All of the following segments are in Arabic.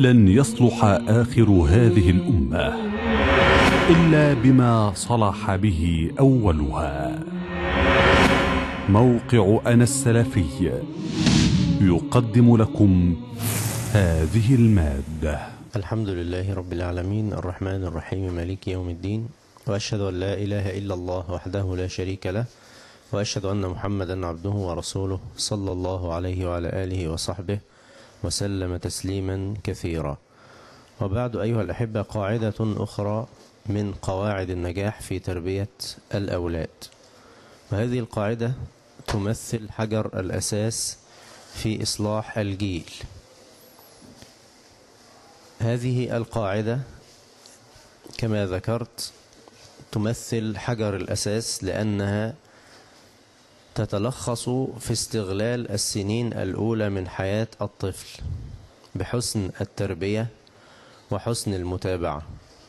لن يصلح آخر هذه الأمة إلا بما صلح به أولها. موقع أنا السلفي يقدم لكم هذه المادة. الحمد لله رب العالمين الرحمن الرحيم مالك يوم الدين، وأشهد أن لا إله إلا الله وحده لا شريك له، وأشهد أن محمدا عبده ورسوله صلى الله عليه وعلى آله وصحبه وسلم تسليما كثيرا. وبعد أيها الأحبة، قاعدة أخرى من قواعد النجاح في تربية الأولاد، وهذه القاعدة تمثل حجر الأساس في إصلاح الجيل. هذه القاعدة كما ذكرت تمثل حجر الأساس، لأنها تتلخص في استغلال السنين الأولى من حياة الطفل بحسن التربية وحسن المتابعة.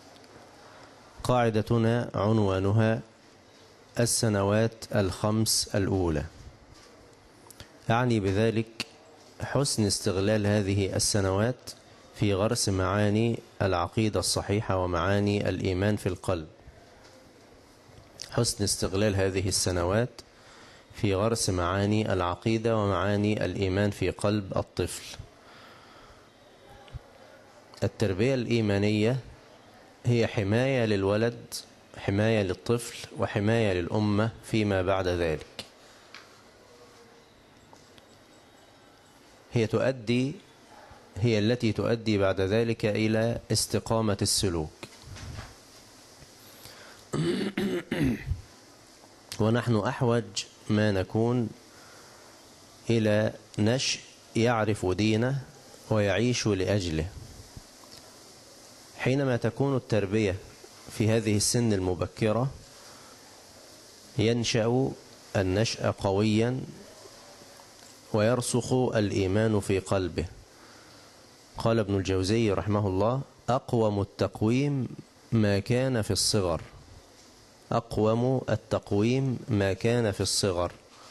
قاعدتنا عنوانها السنوات الخمس الأولى، يعني بذلك حسن استغلال هذه السنوات في غرس معاني العقيدة الصحيحة ومعاني الإيمان في القلب. حسن استغلال هذه السنوات في غرس معاني العقيدة ومعاني الإيمان في قلب الطفل. التربية الإيمانية هي حماية للولد، حماية للطفل، وحماية للأمة فيما بعد ذلك. هي التي تؤدي بعد ذلك إلى استقامة السلوك. ونحن أحوج ما نكون إلى نشء يعرف دينه ويعيش لأجله. حينما تكون التربية في هذه السن المبكرة ينشأ النشأ قويا ويرسخ الإيمان في قلبه. قال ابن الجوزي رحمه الله: أقوم التقويم ما كان في الصغر. أقوم التقويم ما كان في الصغر،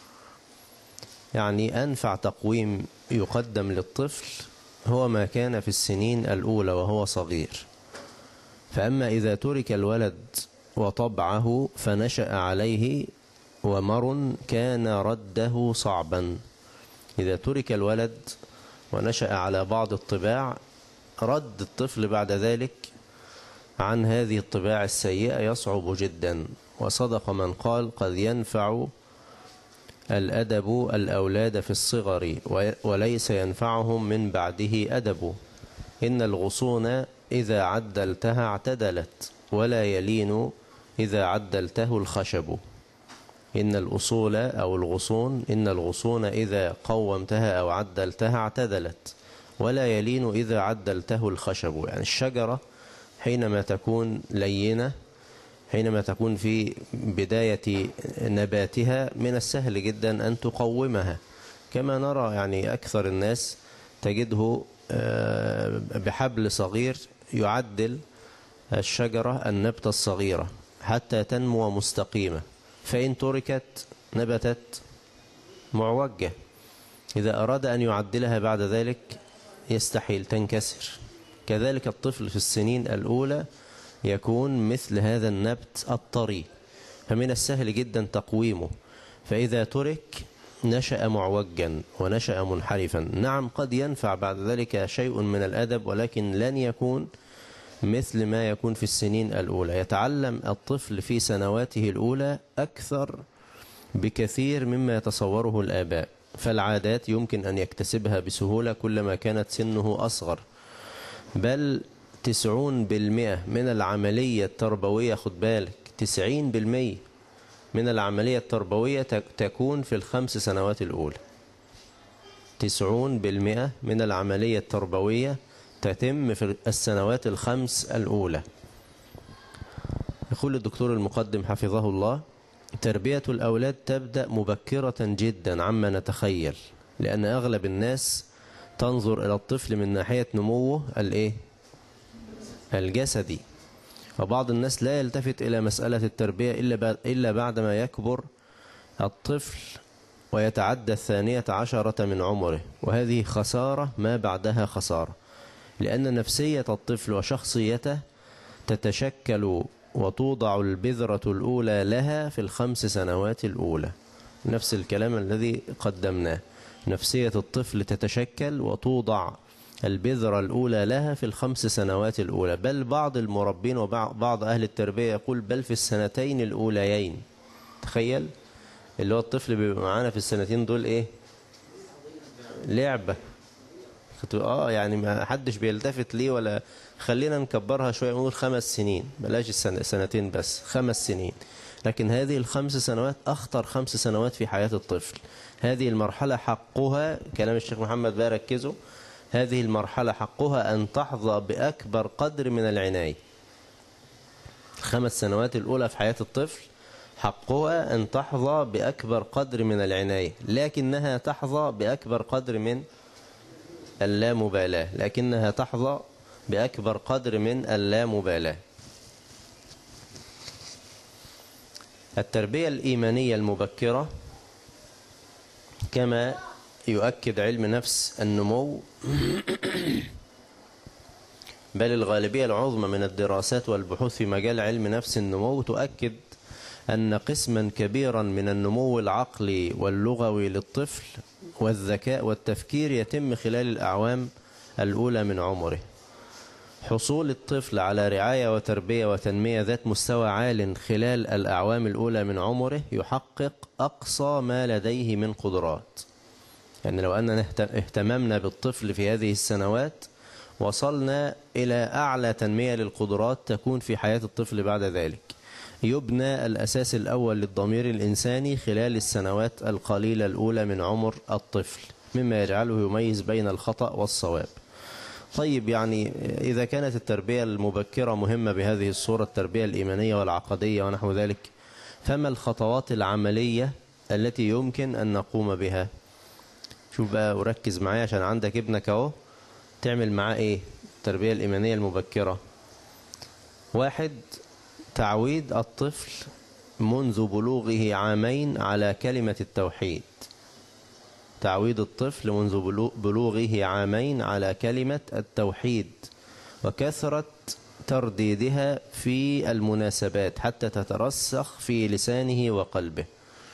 يعني أنفع تقويم يقدم للطفل هو ما كان في السنين الأولى وهو صغير. فأما إذا ترك الولد وطبعه فنشأ عليه ومر كان رده صعبا. إذا ترك الولد ونشأ على بعض الطباع، رد الطفل بعد ذلك عن هذه الطباع السيئة يصعب جدا. وصدق من قال: قد ينفع الأدب الأولاد في الصغر وليس ينفعهم من بعده أدب. إن الغصون إذا عدلتها اعتدلت ولا يلين إذا عدلته الخشب. إن الأصول أو الغصون، إن الغصون إذا قومتها أو عدلتها اعتدلت ولا يلين إذا عدلته الخشب. يعني الشجرة حينما تكون لينة، حينما تكون في بداية نباتها، من السهل جدا أن تقومها، كما نرى يعني أكثر الناس تجده بحبل صغير يعدل الشجرة النبتة الصغيرة حتى تنمو مستقيمة، فإن تركت نبتت معوجة. إذا أراد أن يعدلها بعد ذلك يستحيل، تنكسر. كذلك الطفل في السنين الأولى يكون مثل هذا النبت الطري، فمن السهل جدا تقويمه. فإذا ترك نشأ معوجا ونشأ منحرفا. نعم، قد ينفع بعد ذلك شيء من الأدب، ولكن لن يكون مثل ما يكون في السنين الأولى. يتعلم الطفل في سنواته الأولى أكثر بكثير مما يتصوره الآباء. فالعادات يمكن أن يكتسبها بسهولة كلما كانت سنه أصغر. بل 90% من العملية التربوية، خد بالك، 90% من العملية التربوية تكون في الخمس سنوات الأولى. 90% من العملية التربوية تتم في السنوات الخمس الأولى. يقول الدكتور المقدم حفظه الله: تربية الأولاد تبدأ مبكرة جدا عما نتخيل، لأن أغلب الناس تنظر إلى الطفل من ناحية نموه الجسدي، وبعض الناس لا يلتفت إلى مسألة التربية إلا بعدما يكبر الطفل ويتعدى 12 من عمره، وهذه خسارة ما بعدها خسارة. لأن نفسية الطفل وشخصيته تتشكل وتوضع البذرة الأولى لها في ال5 سنوات الأولى. نفس الكلام الذي قدمناه، نفسية الطفل تتشكل وتوضع البذرة الأولى لها في ال5 سنوات الأولى، بل بعض المربين وبعض أهل التربية يقول بل في السنتين الأوليين. تخيل اللي هو الطفل بيبقى معانا في السنتين دول إيه؟ لعبة. يعني ما حدش بيلتفت ليه، ولا خلينا نكبرها شوية نقول 5 سنين، بلاش سنتين بس، 5 سنين. لكن هذه ال5 سنوات أخطر 5 سنوات في حياة الطفل. هذه المرحلة حقها، كلام الشيخ محمد بقى ركزوا، هذه المرحلة حقها أن تحظى بأكبر قدر من العناية. ال5 سنوات الأولى في حياة الطفل حقها أن تحظى بأكبر قدر من العناية، لكنها تحظى بأكبر قدر من اللامبالاة، لكنها تحظى بأكبر قدر من اللامبالاة. التربية الإيمانية المبكرة كما يؤكد علم نفس النمو، بل الغالبية العظمى من الدراسات والبحوث في مجال علم نفس النمو تؤكد أن قسما كبيرا من النمو العقلي واللغوي للطفل والذكاء والتفكير يتم خلال الأعوام الأولى من عمره. حصول الطفل على رعاية وتربية وتنمية ذات مستوى عال خلال الأعوام الأولى من عمره يحقق أقصى ما لديه من قدرات. يعني لو أننا اهتممنا بالطفل في هذه السنوات وصلنا إلى أعلى تنمية للقدرات تكون في حياة الطفل بعد ذلك. يبنى الأساس الأول للضمير الإنساني خلال السنوات القليلة الأولى من عمر الطفل، مما يجعله يميز بين الخطأ والصواب. طيب، يعني إذا كانت التربية المبكرة مهمة بهذه الصورة، التربية الإيمانية والعقدية ونحو ذلك، فما الخطوات العملية التي يمكن أن نقوم بها؟ شوف بقى وركز معايا عشان عندك ابنك اهو، تعمل معاه ايه التربية الإيمانية المبكرة؟ 1. تعويد الطفل منذ بلوغه 2 عام على كلمة التوحيد. تعويد الطفل منذ بلوغه 2 عام على كلمة التوحيد، وكثرة ترديدها في المناسبات حتى تترسخ في لسانه وقلبه.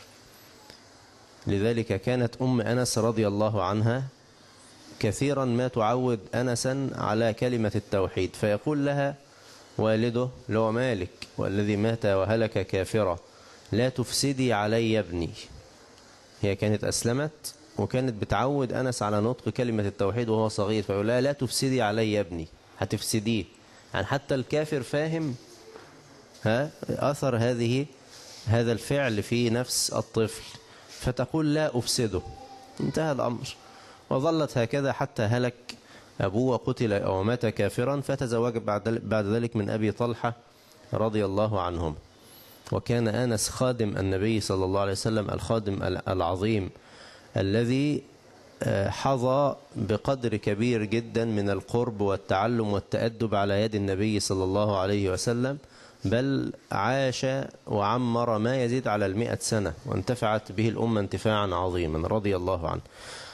لذلك كانت أم أنس رضي الله عنها كثيرا ما تعود أنسا على كلمة التوحيد، فيقول لها والده اللي هو مالك والذي مات وهلك كافرا لا تفسدي علي يا ابني. هي كانت أسلمت وكانت بتعود أنس على نطق كلمة التوحيد وهو صغير، فيقول لها لا تفسدي علي يا ابني، هتفسديه. يعني حتى الكافر فاهم أثر هذا الفعل في نفس الطفل، فتقول لا أفسده. انتهى الأمر. وظلت هكذا حتى هلك أبوه وقتل أو مات كافرا، فتزوج بعد ذلك من أبي طلحة رضي الله عنهم. وكان أنس خادم النبي صلى الله عليه وسلم، الخادم العظيم الذي حظى بقدر كبير جدا من القرب والتعلم والتأدب على يد النبي صلى الله عليه وسلم، بل عاش وعمر ما يزيد على 100 سنة، وانتفعت به الأمة انتفاعا عظيما رضي الله عنه.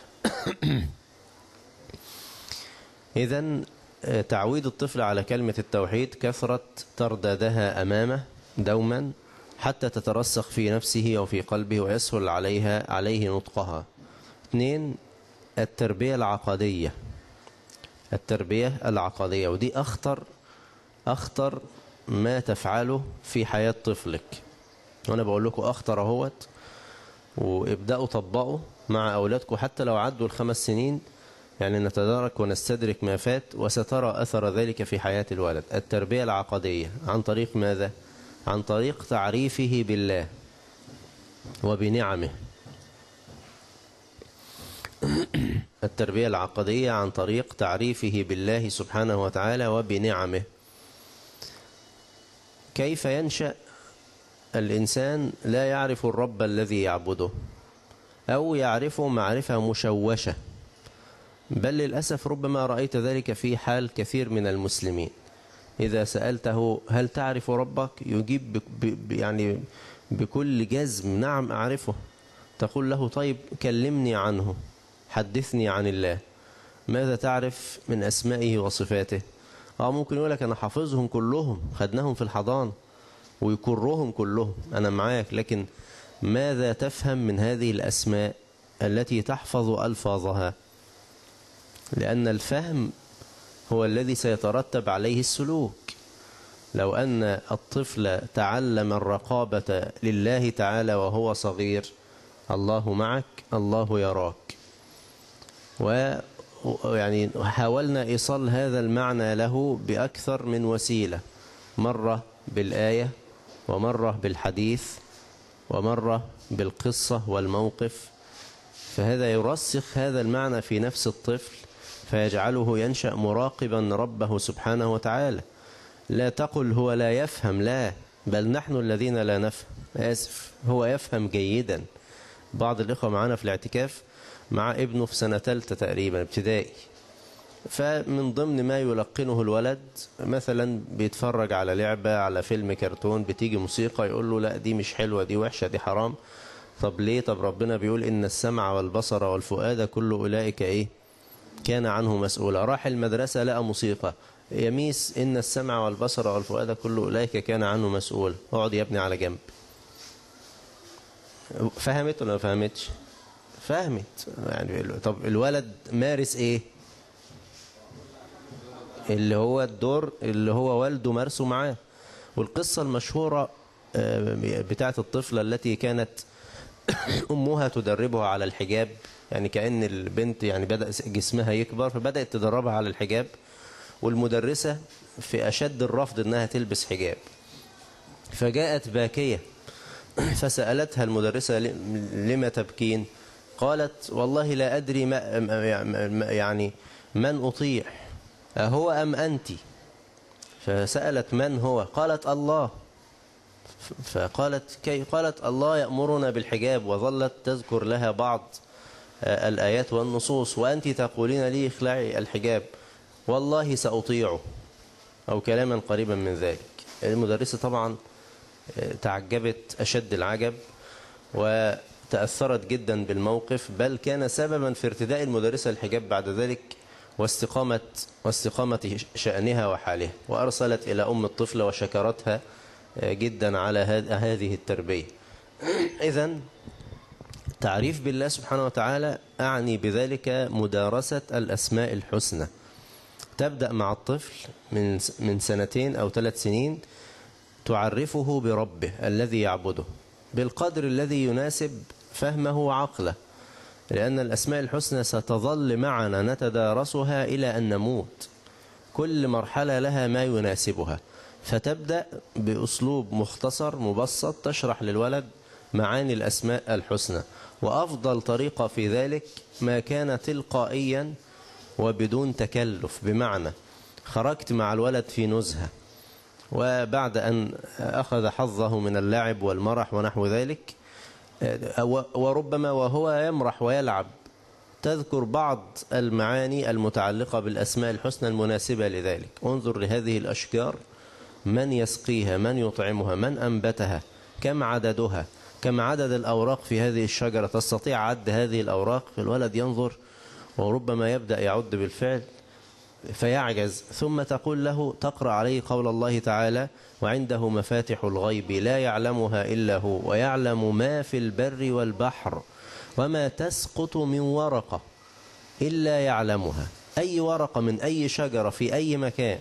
إذن تعويد الطفل على كلمة التوحيد، كثرة تردادها أمامه دوما حتى تترسخ في نفسه وفي قلبه ويسهل عليه نطقها. 2. التربية العقدية. التربية العقدية، ودي أخطر ما تفعله في حياة طفلك. وأنا بقول لكم أخطر اهوت، وابدأوا طبقوا مع أولادكم حتى لو عدوا ال5 سنين، يعني نتدارك ونستدرك ما فات، وسترى أثر ذلك في حياة الولد. التربية العقدية عن طريق ماذا؟ عن طريق تعريفه بالله وبنعمه. التربية العقدية عن طريق تعريفه بالله سبحانه وتعالى وبنعمه. كيف ينشأ الإنسان لا يعرف الرب الذي يعبده، أو يعرفه معرفة مشوشة؟ بل للأسف ربما رأيت ذلك في حال كثير من المسلمين. إذا سألته هل تعرف ربك؟ يجيب يعني بكل جزم نعم أعرفه. تقول له طيب كلمني عنه، حدثني عن الله. ماذا تعرف من أسمائه وصفاته؟ ممكن يقولك أنا حافظهم كلهم، خدناهم في الحضانة، ويكرهم كلهم، أنا معاك، لكن ماذا تفهم من هذه الأسماء التي تحفظ ألفاظها؟ لأن الفهم هو الذي سيترتب عليه السلوك. لو أن الطفل تعلم الرقابة لله تعالى وهو صغير، الله معك، الله يراك، ويعني حاولنا إيصال هذا المعنى له بأكثر من وسيلة، مرة بالآية، ومرة بالحديث، ومرة بالقصة والموقف، فهذا يرسخ هذا المعنى في نفس الطفل فيجعله ينشأ مراقبا ربه سبحانه وتعالى. لا تقل هو لا يفهم، لا، بل نحن الذين لا نفهم. آسف، هو يفهم جيدا. بعض الإخوة معنا في الاعتكاف مع ابنه في سنة ثالثة تقريبا ابتدائي، فمن ضمن ما يلقنه الولد مثلا بيتفرج على لعبة، على فيلم كرتون، بتيجي موسيقى، يقول له لا دي مش حلوة، دي وحشة، دي حرام. طب ليه؟ طب ربنا بيقول إن السمع والبصر والفؤاد كل أولئك إيه؟ كان عنه مسؤولا. راح المدرسة لقى موسيقى، يميس إن السمع والبصر والفؤاد كل أولئك كان عنه مسؤول. اقعد يا ابني على جنب. فهمت ولا ما فهمتش؟ فهمت. يعني طب الولد مارس ايه؟ اللي هو الدور اللي هو والده مارسه معاه. والقصة المشهورة بتاعت الطفلة التي كانت أمها تدربها على الحجاب، يعني كأن البنت يعني بدأ جسمها يكبر فبدأت تدربها على الحجاب، والمدرسة في أشد الرفض أنها تلبس حجاب، فجاءت باكية فسألتها المدرسة لما تبكين؟ قالت والله لا أدري يعني من أطيع، أهو أم أنت؟ فسألت من هو؟ قالت الله. فقالت كي؟ قالت الله يأمرنا بالحجاب، وظلت تذكر لها بعض الآيات والنصوص، وأنت تقولين لي اخلعي الحجاب، والله سأطيعه، أو كلاما قريبا من ذلك. المدرسة طبعا تعجبت أشد العجب وتأثرت جدا بالموقف، بل كان سببا في ارتداء المدرسة الحجاب بعد ذلك واستقامة شأنها وحالها، وأرسلت إلى أم الطفل وشكرتها جدا على هذه التربية. إذن تعريف بالله سبحانه وتعالى أعني بذلك مدارسة الأسماء الحسنى. تبدأ مع الطفل من 2 أو 3 سنين، تعرفه بربه الذي يعبده بالقدر الذي يناسب فهمه وعقله، لأن الأسماء الحسنى ستظل معنا نتدارسها إلى أن نموت، كل مرحلة لها ما يناسبها. فتبدأ بأسلوب مختصر مبسط تشرح للولد معاني الأسماء الحسنى، وأفضل طريقة في ذلك ما كان تلقائيا وبدون تكلف، بمعنى خرجت مع الولد في نزهة، وبعد أن أخذ حظه من اللعب والمرح ونحو ذلك، وربما وهو يمرح ويلعب تذكر بعض المعاني المتعلقة بالأسماء الحسنى المناسبة لذلك. انظر لهذه الأشجار، من يسقيها، من يطعمها، من أنبتها، كم عددها، كم عدد الأوراق في هذه الشجرة، تستطيع عد هذه الأوراق؟ الولد ينظر وربما يبدأ يعد بالفعل فيعجز، ثم تقول له، تقرأ عليه قول الله تعالى: وعنده مفاتح الغيب لا يعلمها إلا هو ويعلم ما في البر والبحر وما تسقط من ورقة إلا يعلمها. أي ورقة من أي شجرة في أي مكان،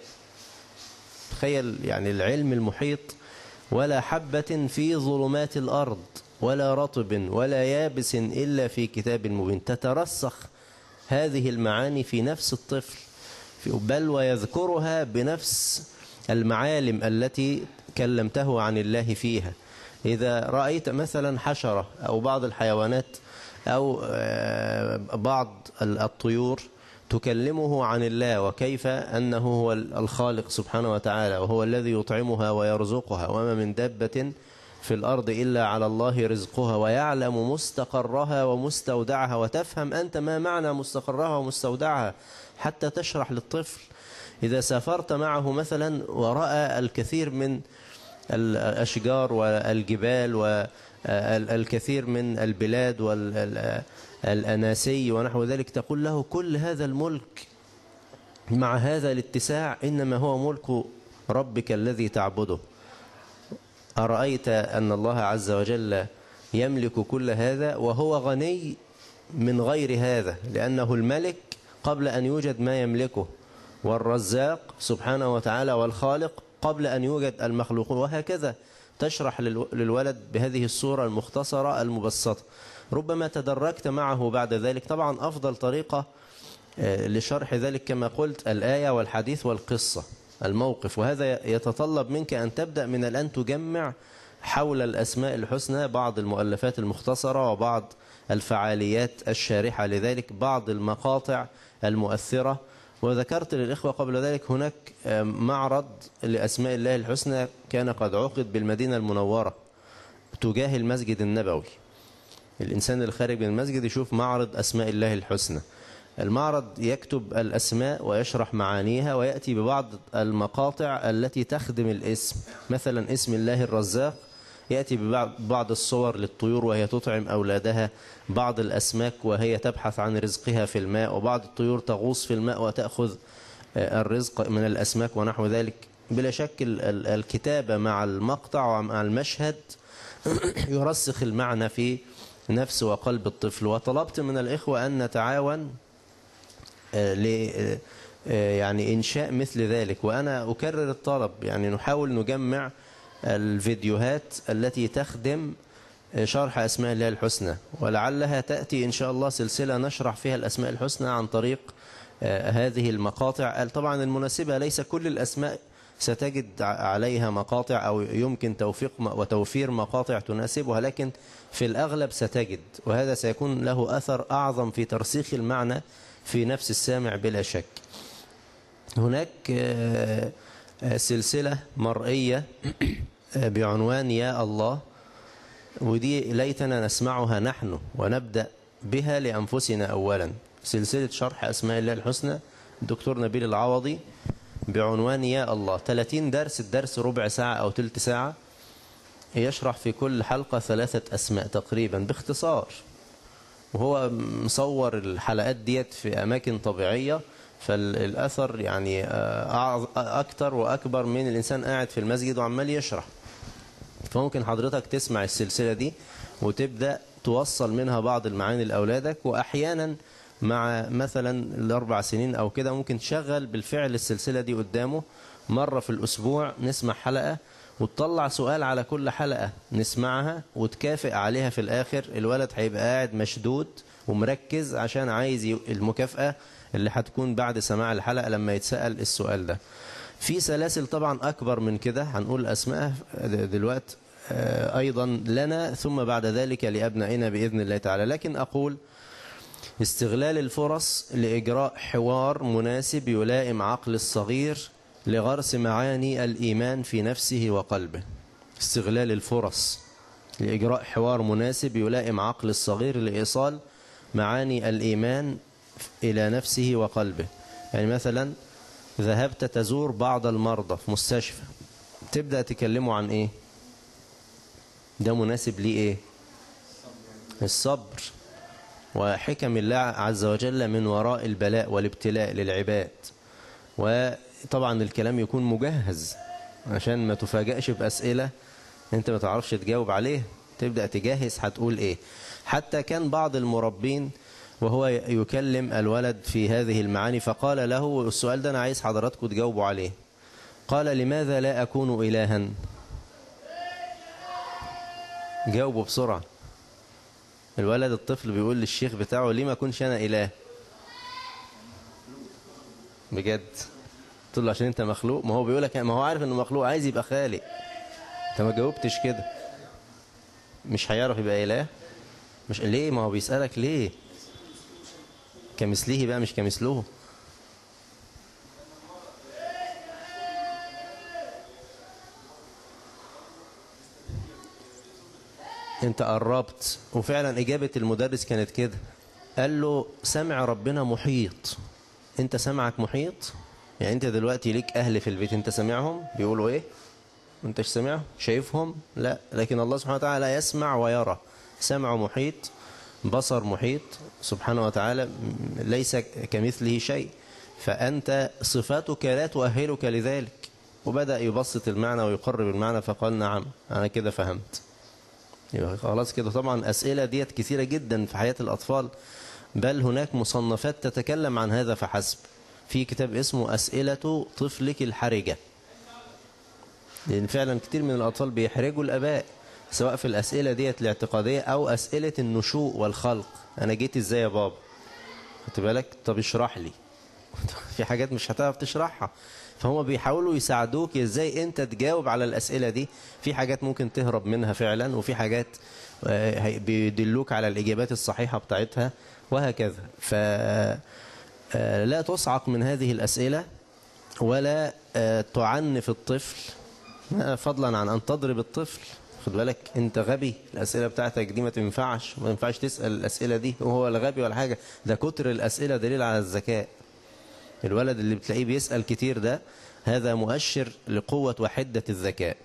تخيل يعني العلم المحيط، ولا حبة في ظلمات الأرض ولا رطب ولا يابس إلا في كتاب مبين. تترسخ هذه المعاني في نفس الطفل، بل ويذكرها بنفس المعالم التي كلمته عن الله فيها. إذا رأيت مثلا حشرة أو بعض الحيوانات أو بعض الطيور تكلمه عن الله وكيف أنه هو الخالق سبحانه وتعالى، وهو الذي يطعمها ويرزقها، وما من دابة في الأرض إلا على الله رزقها، ويعلم مستقرها ومستودعها. وتفهم أنت ما معنى مستقرها ومستودعها حتى تشرح للطفل. إذا سافرت معه مثلا ورأى الكثير من الأشجار والجبال والكثير من البلاد الأناسي ونحو ذلك، تقول له كل هذا الملك مع هذا الاتساع إنما هو ملك ربك الذي تعبده. أرأيت أن الله عز وجل يملك كل هذا وهو غني من غير هذا، لأنه الملك قبل أن يوجد ما يملكه، والرزاق سبحانه وتعالى والخالق قبل أن يوجد المخلوقون، وهكذا تشرح للولد بهذه الصورة المختصرة المبسطة. ربما تدرجت معه بعد ذلك. طبعا أفضل طريقة لشرح ذلك كما قلت الآية والحديث والقصة، الموقف، وهذا يتطلب منك أن تبدأ من الآن تجمع حول الأسماء الحسنى بعض المؤلفات المختصرة وبعض الفعاليات الشارحة لذلك، بعض المقاطع المؤثرة. وذكرت للإخوة قبل ذلك هناك معرض لأسماء الله الحسنى كان قد عقد بالمدينة المنورة تجاه المسجد النبوي. الإنسان الخارج من المسجد يشوف معرض أسماء الله الحسنى. المعرض يكتب الأسماء ويشرح معانيها ويأتي ببعض المقاطع التي تخدم الاسم، مثلا اسم الله الرزاق يأتي ببعض الصور للطيور وهي تطعم أولادها، بعض الأسماك وهي تبحث عن رزقها في الماء، وبعض الطيور تغوص في الماء وتأخذ الرزق من الأسماك ونحو ذلك. بلا شك الكتابة مع المقطع ومع المشهد يرسخ المعنى في نفس وقلب الطفل. وطلبت من الإخوة أن نتعاون يعني إنشاء مثل ذلك، وأنا أكرر الطلب، يعني نحاول نجمع الفيديوهات التي تخدم شرح أسماء الله الحسنى، ولعلها تأتي إن شاء الله سلسلة نشرح فيها الأسماء الحسنى عن طريق هذه المقاطع. طبعا المناسبة ليس كل الأسماء ستجد عليها مقاطع أو يمكن توفيق وتوفير مقاطع تناسبها، لكن في الأغلب ستجد، وهذا سيكون له أثر أعظم في ترسيخ المعنى في نفس السامع بلا شك. هناك سلسلة مرئية بعنوان يا الله، ودي ليتنا نسمعها نحن ونبدأ بها لأنفسنا أولا. سلسلة شرح أسماء الله الحسنى الدكتور نبيل العوضي بعنوان يا الله، 30 درس، الدرس ربع ساعة أو تلت ساعة، يشرح في كل حلقة 3 أسماء تقريبا باختصار، وهو مصور الحلقات ديت في أماكن طبيعية، فالأثر يعني أكتر وأكبر من الإنسان قاعد في المسجد وعمال يشرح. فممكن حضرتك تسمع السلسلة دي وتبدأ توصل منها بعض المعاني لأولادك، وأحيانا مع مثلا 4 سنين أو كده ممكن تشغل بالفعل السلسلة دي قدامه مرة في الأسبوع، نسمع حلقة وتطلع سؤال على كل حلقة نسمعها وتكافئ عليها في الآخر. الولد هيبقى قاعد مشدود ومركز عشان عايز المكافأة اللي هتكون بعد سماع الحلقة لما يتسأل السؤال ده. في سلاسل طبعا أكبر من كده هنقول أسماء دلوقتي أيضا لنا، ثم بعد ذلك لأبنائنا بإذن الله تعالى. لكن أقول استغلال الفرص لإجراء حوار مناسب يلائم عقل الصغير لغرس معاني الإيمان في نفسه وقلبه. استغلال الفرص لإجراء حوار مناسب يلائم عقل الصغير لإيصال معاني الإيمان إلى نفسه وقلبه. يعني مثلا ذهبت تزور بعض المرضى في مستشفى، تبدأ تكلموا عن إيه؟ ده مناسب ليه إيه؟ الصبر وحكم الله عز وجل من وراء البلاء والابتلاء للعباد. وطبعا الكلام يكون مجهز عشان ما تفاجأش بأسئلة انت ما تعرفش تجاوب عليه، تبدأ تجهز هتقول ايه. حتى كان بعض المربين وهو يكلم الولد في هذه المعاني فقال له السؤال ده انا عايز حضراتكم تجاوبوا عليه، قال لماذا لا أكون إلها؟ جاوبوا بسرعة. الولد الطفل بيقول للشيخ بتاعه ليه ما أكونش أنا إله؟ بجد تقول له عشان أنت مخلوق. ما هو بيقولك ما هو عارف أنه مخلوق عايز يبقى خالق، أنت ما جاوبتش كده، مش هيعرف يبقى إله. مش ليه؟ ما هو بيسألك ليه؟ كمثله بقى مش كمثله. انت قربت. وفعلا اجابة المدرس كانت كده، قال له سمع ربنا محيط، انت سمعك محيط؟ يعني انت دلوقتي ليك اهل في البيت انت سمعهم بيقولوا ايه؟ انتش سمعهم؟ شايفهم؟ لا، لكن الله سبحانه وتعالى يسمع ويرى، سمعه محيط بصر محيط سبحانه وتعالى، ليس كمثله شيء، فأنت صفاتك لا تؤهلك لذلك. وبدأ يبسط المعنى ويقرب المعنى، فقال نعم أنا كده فهمت. خلاص كده. طبعا أسئلة ديت كثيرة جدا في حياة الأطفال، بل هناك مصنفات تتكلم عن هذا فحسب. في كتاب اسمه أسئلة طفلك الحرجة، لأن فعلا كتير من الأطفال بيحرجوا الآباء، سواء في الأسئلة ديت الاعتقادية أو أسئلة النشوء والخلق. أنا جيت إزاي يا بابا؟ خدت بالك؟ طب اشرح لي. في حاجات مش هتعرف تشرحها، فهم بيحاولوا يساعدوك إزاي أنت تجاوب على الأسئلة دي. في حاجات ممكن تهرب منها فعلا، وفي حاجات بيدلوك على الإجابات الصحيحة بتاعتها، وهكذا. فلا تصعق من هذه الأسئلة، ولا تعنف الطفل، فضلا عن أن تضرب الطفل. خد بالك أنت غبي، الأسئلة بتاعتك دي ما ينفعش تسأل الأسئلة دي وهو لا غبي ولا حاجة. ده كتر الأسئلة دليل على الذكاء. الولد اللي بتلاقيه بيسأل كتير ده، هذا مؤشر لقوة وحدة الذكاء.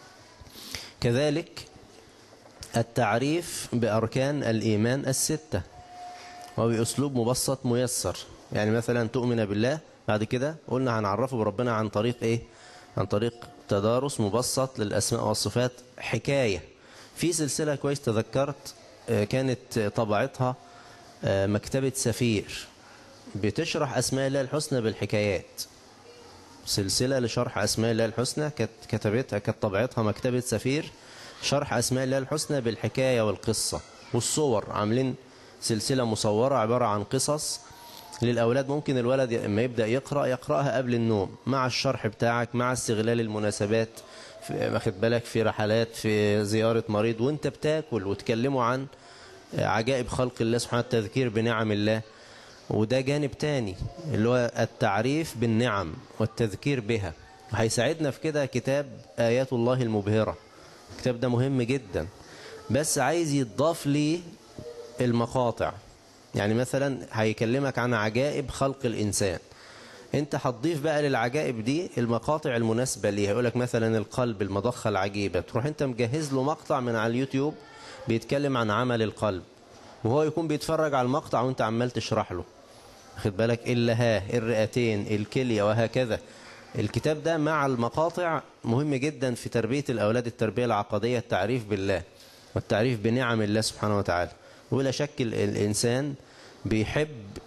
كذلك التعريف بأركان الإيمان الستة، وبأسلوب مبسط ميسر. يعني مثلا تؤمن بالله، بعد كده قلنا هنعرفه بربنا عن طريق إيه؟ عن طريق تدارس مبسط للأسماء والصفات. حكاية في سلسلة كويس تذكرت، كانت طبعتها مكتبة سفير، بتشرح أسماء الله الحسنى بالحكايات. سلسلة لشرح أسماء الله الحسنى كانت طبعتها مكتبة سفير، شرح أسماء الله الحسنى بالحكاية والقصة والصور. عاملين سلسلة مصورة عبارة عن قصص للأولاد. ممكن الولد لما يبدأ يقرأها قبل النوم، مع الشرح بتاعك، مع استغلال المناسبات، واخد بالك، في رحلات، في زيارة مريض، وانت بتاكل، وتكلموا عن عجائب خلق الله سبحانه، التذكير بنعم الله. وده جانب تاني اللي هو التعريف بالنعم والتذكير بها. وهيساعدنا في كده كتاب آيات الله المبهرة. الكتاب ده مهم جدا، بس عايز يتضاف لي المقاطع. يعني مثلا هيكلمك عن عجائب خلق الإنسان، انت هتضيف بقى للعجائب دي المقاطع المناسبة ليها. يقولك مثلا القلب، المضخة العجيبة، تروح انت مجهز له مقطع من على اليوتيوب بيتكلم عن عمل القلب، وهو يكون بيتفرج على المقطع وانت عمال تشرح له. خد بالك، اللهاه، الرئتين، الكلية، وهكذا. الكتاب ده مع المقاطع مهم جدا في تربية الأولاد، التربية العقدية، التعريف بالله والتعريف بنعم الله سبحانه وتعالى. ولا شك الإنسان بيحب.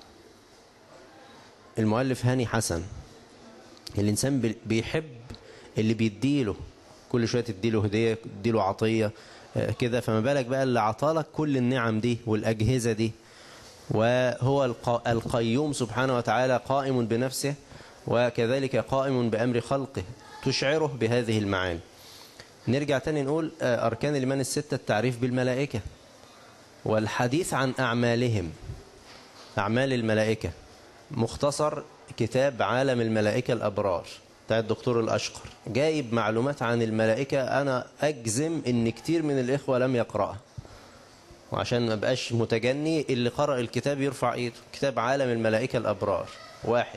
المؤلف هاني حسن، الإنسان بيحب اللي بيديله كل شوية، تديله هدية، تديله عطية كده، فما بالك بقى اللي عطالك كل النعم دي والأجهزة دي. وهو القيوم سبحانه وتعالى، قائم بنفسه، وكذلك قائم بأمر خلقه، تشعره بهذه المعاني. نرجع تاني نقول أركان الإيمان الستة. التعريف بالملائكة والحديث عن أعمالهم، أعمال الملائكة. مختصر كتاب عالم الملائكة الأبرار بتاع الدكتور الأشقر، جايب معلومات عن الملائكة أنا أجزم إن كتير من الإخوة لم يقرأها. وعشان ما بقاش متجني، اللي قرأ الكتاب يرفع إيده. كتاب عالم الملائكة الأبرار، واحد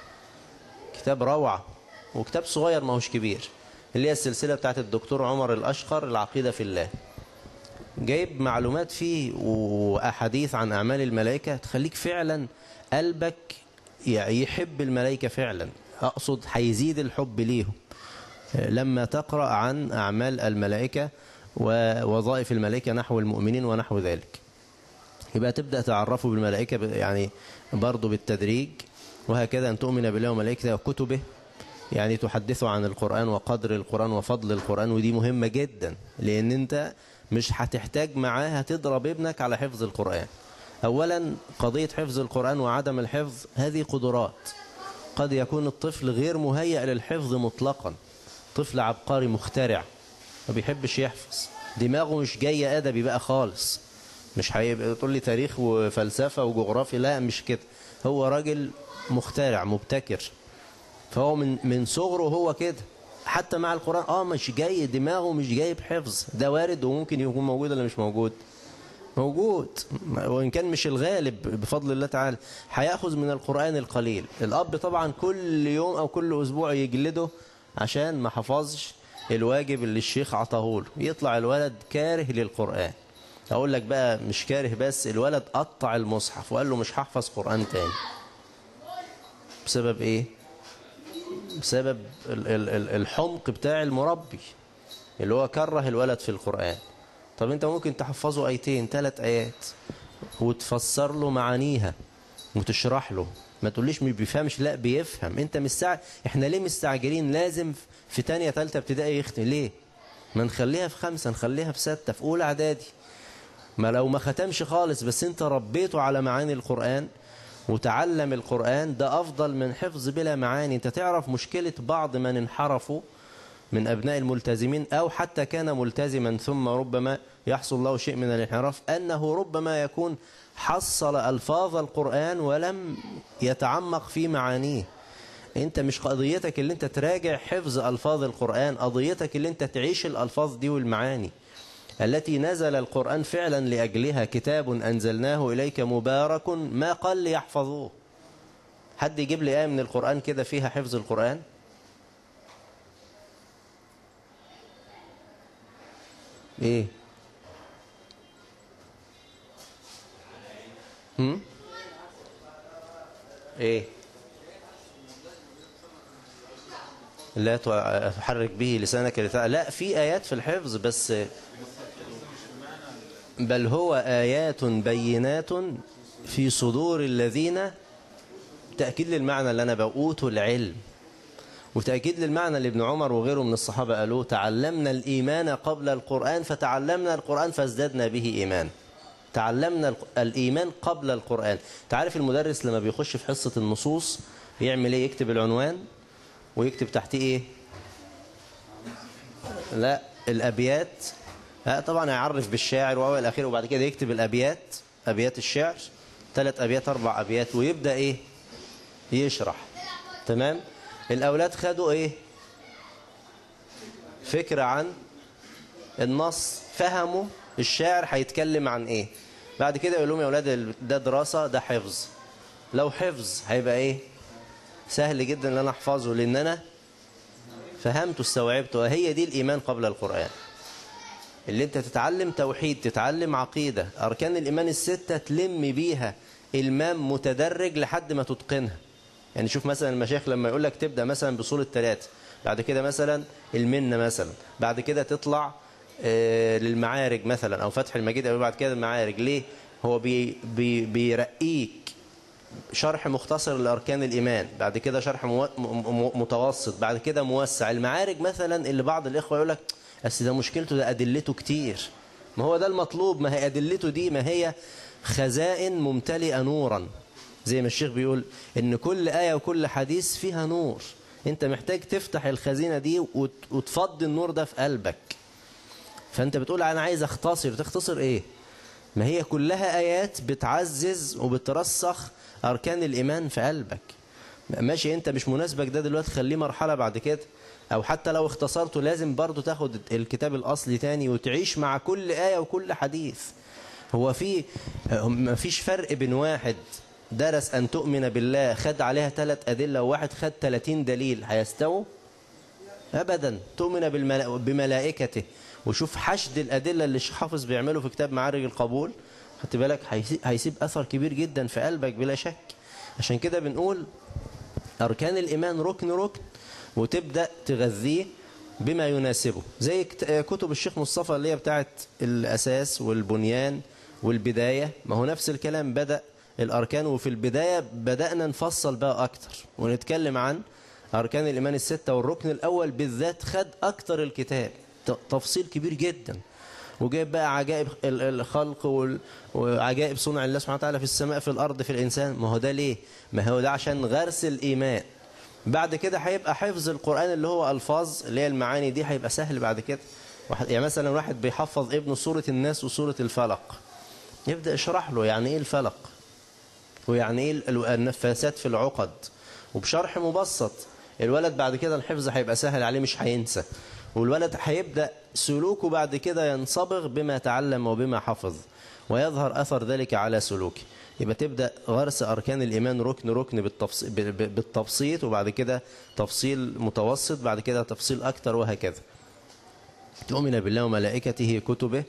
كتاب روعة، وكتاب صغير ما هوش كبير، اللي هي السلسلة بتاعت الدكتور عمر الأشقر، العقيدة في الله. جايب معلومات فيه وأحاديث عن أعمال الملائكة تخليك فعلا قلبك يحب الملائكة فعلا. أقصد هيزيد الحب ليهم لما تقرأ عن أعمال الملائكة ووظائف الملائكة نحو المؤمنين ونحو ذلك. يبقى تبدأ تعرفوا بالملائكة يعني برضو بالتدريج، وهكذا أن تؤمن بالله وملائكته وكتبه، يعني تحدثوا عن القرآن وقدر القرآن وفضل القرآن. ودي مهمة جدا، لأن أنت مش هتحتاج معاها تضرب ابنك على حفظ القرآن. أولا قضية حفظ القرآن وعدم الحفظ هذه قدرات. قد يكون الطفل غير مهيأ للحفظ مطلقا، طفل عبقري مخترع ما بيحبش يحفظ، دماغه مش جاية أدبي بقى خالص، مش هيبقى تقول لي تاريخ وفلسفة وجغرافيا، لا مش كده. هو راجل مخترع مبتكر، فهو من صغره هو كده. حتى مع القرآن مش جاي، دماغه مش جايب حفظ. ده وارد، وممكن يكون موجود ولا مش موجود؟ موجود، وإن كان مش الغالب بفضل الله تعالى. هيأخذ من القرآن القليل. الأب طبعا كل يوم أو كل أسبوع يجلده عشان ما حفظش الواجب اللي الشيخ عطاهوله، يطلع الولد كاره للقرآن. أقول لك بقى مش كاره، بس الولد قطع المصحف وقال له مش هحفظ قرآن تاني. بسبب إيه؟ بسبب الحمق بتاع المربي اللي هو كره الولد في القرآن. طب انت ممكن تحفظه آيتين 3 آيات وتفسر له معانيها وتشرح له، ما تقوليش مش بيفهمش، لا بيفهم. انت احنا ليه مستعجلين لازم في تانية تالتة ابتدائي يختم؟ ليه ما نخليها في 5، نخليها في 6، في أولى إعدادي؟ ما لو ما ختمش خالص بس انت ربيته على معاني القرآن وتعلم القرآن، ده أفضل من حفظ بلا معاني. انت تعرف مشكلة بعض من انحرفوا من أبناء الملتزمين أو حتى كان ملتزما ثم ربما يحصل له شيء من الانحراف، أنه ربما يكون حصل ألفاظ القرآن ولم يتعمق في معانيه. انت مش قضيتك اللي انت تراجع حفظ ألفاظ القرآن، قضيتك اللي انت تعيش الألفاظ دي والمعاني التي نزل القرآن فعلا لأجلها. كتاب أنزلناه إليك مبارك ما قال ليحفظوه. حد يجيب لي آية من القرآن كده فيها حفظ القرآن؟ ايه؟ ايه؟ لا تحرك به لسانك لا، في آيات في الحفظ بس، بل هو آيات بينات في صدور الذين، تأكيد للمعنى اللي أنا بقوته العلم، وتأكيد للمعنى اللي ابن عمر وغيره من الصحابة قالوه: تعلمنا الإيمان قبل القرآن فتعلمنا القرآن فازددنا به إيمان. تعلمنا الإيمان قبل القرآن. تعرف المدرس لما بيخش في حصة النصوص يعمل ايه؟ يكتب العنوان ويكتب تحتيه ايه؟ لا، الأبيات. طبعا يعرف بالشاعر وأول أخير، وبعد كده يكتب الأبيات، أبيات الشعر، 3 أبيات 4 أبيات، ويبدأ ايه؟ يشرح. تمام؟ الأولاد خدوا ايه؟ فكرة عن النص، فهموا الشاعر هيتكلم عن ايه. بعد كده يقول لهم يا أولاد ده دراسة، ده حفظ. لو حفظ هيبقى ايه؟ سهل جدا ان انا احفظه لان انا فهمته استوعبته. وهي دي الإيمان قبل القرآن، اللي انت تتعلم توحيد، تتعلم عقيدة، أركان الإيمان ال6 تلم بيها المام متدرج لحد ما تتقنها. يعني شوف مثلا المشايخ لما يقول لك تبدأ مثلا بصورة 3، بعد كده مثلا المنة مثلا، بعد كده تطلع للمعارج مثلا أو فتح المجيد، أو بعد كده المعارج. ليه؟ هو بيرقيك شرح مختصر لأركان الإيمان، بعد كده شرح متوسط، بعد كده موسع. المعارج مثلا اللي بعض الإخوة يقول لك بس ده مشكلته ده أدلته كتير. ما هو ده المطلوب، ما هي أدلته دي ما هي خزائن ممتلئة نورا، زي ما الشيخ بيقول إن كل آية وكل حديث فيها نور. أنت محتاج تفتح الخزينة دي وتفضي النور ده في قلبك. فأنت بتقول أنا عايز أختصر، تختصر إيه؟ ما هي كلها آيات بتعزز وبترسخ أركان الإيمان في قلبك. ماشي، أنت مش مناسبك ده دلوقتي، خليه مرحلة بعد كده، أو حتى لو اختصرته لازم برضو تاخد الكتاب الأصلي تاني وتعيش مع كل آية وكل حديث. هو ما فيش فرق بين واحد درس أن تؤمن بالله خد عليها 3 أدلة وواحد خد 30 دليل، هيستووا؟ أبدا. تؤمن بملائكته، وشوف حشد الأدلة اللي الشيخ حافظ بيعمله في كتاب معارج القبول، خدت بالك هيسيب أثر كبير جدا في قلبك بلا شك. عشان كده بنقول أركان الإيمان ركن ركن، وتبدأ تغذيه بما يناسبه، زي كتب الشيخ مصطفى اللي هي بتاعت الأساس والبنيان والبداية. ما هو نفس الكلام، بدأ الأركان وفي البداية بدأنا نفصل بقى أكتر ونتكلم عن أركان الإيمان ال6، والركن الأول بالذات خد أكتر الكتاب تفصيل كبير جدا، وجايب بقى عجائب الخلق وعجائب صنع الله سبحانه وتعالى في السماء في الأرض في الإنسان. ما هو ده ليه؟ ما هو ده عشان غرس الإيمان. بعد كده هيبقى حفظ القرآن اللي هو ألفاظ اللي هي المعاني دي هيبقى سهل بعد كده. يعني مثلا واحد بيحفظ ابنه سورة الناس وسورة الفلق، يبدأ يشرح له يعني ايه الفلق ويعني ايه النفاسات في العقد، وبشرح مبسط. الولد بعد كده الحفظ هيبقى سهل عليه، مش هينسى، والولد هيبدأ سلوكه بعد كده ينصبغ بما تعلم وبما حفظ، ويظهر أثر ذلك على سلوكه. يبقى تبدأ غرس أركان الإيمان ركن ركن بالتبسيط، وبعد كده تفصيل متوسط، بعد كده تفصيل أكتر، وهكذا. تؤمن بالله وملائكته كتبه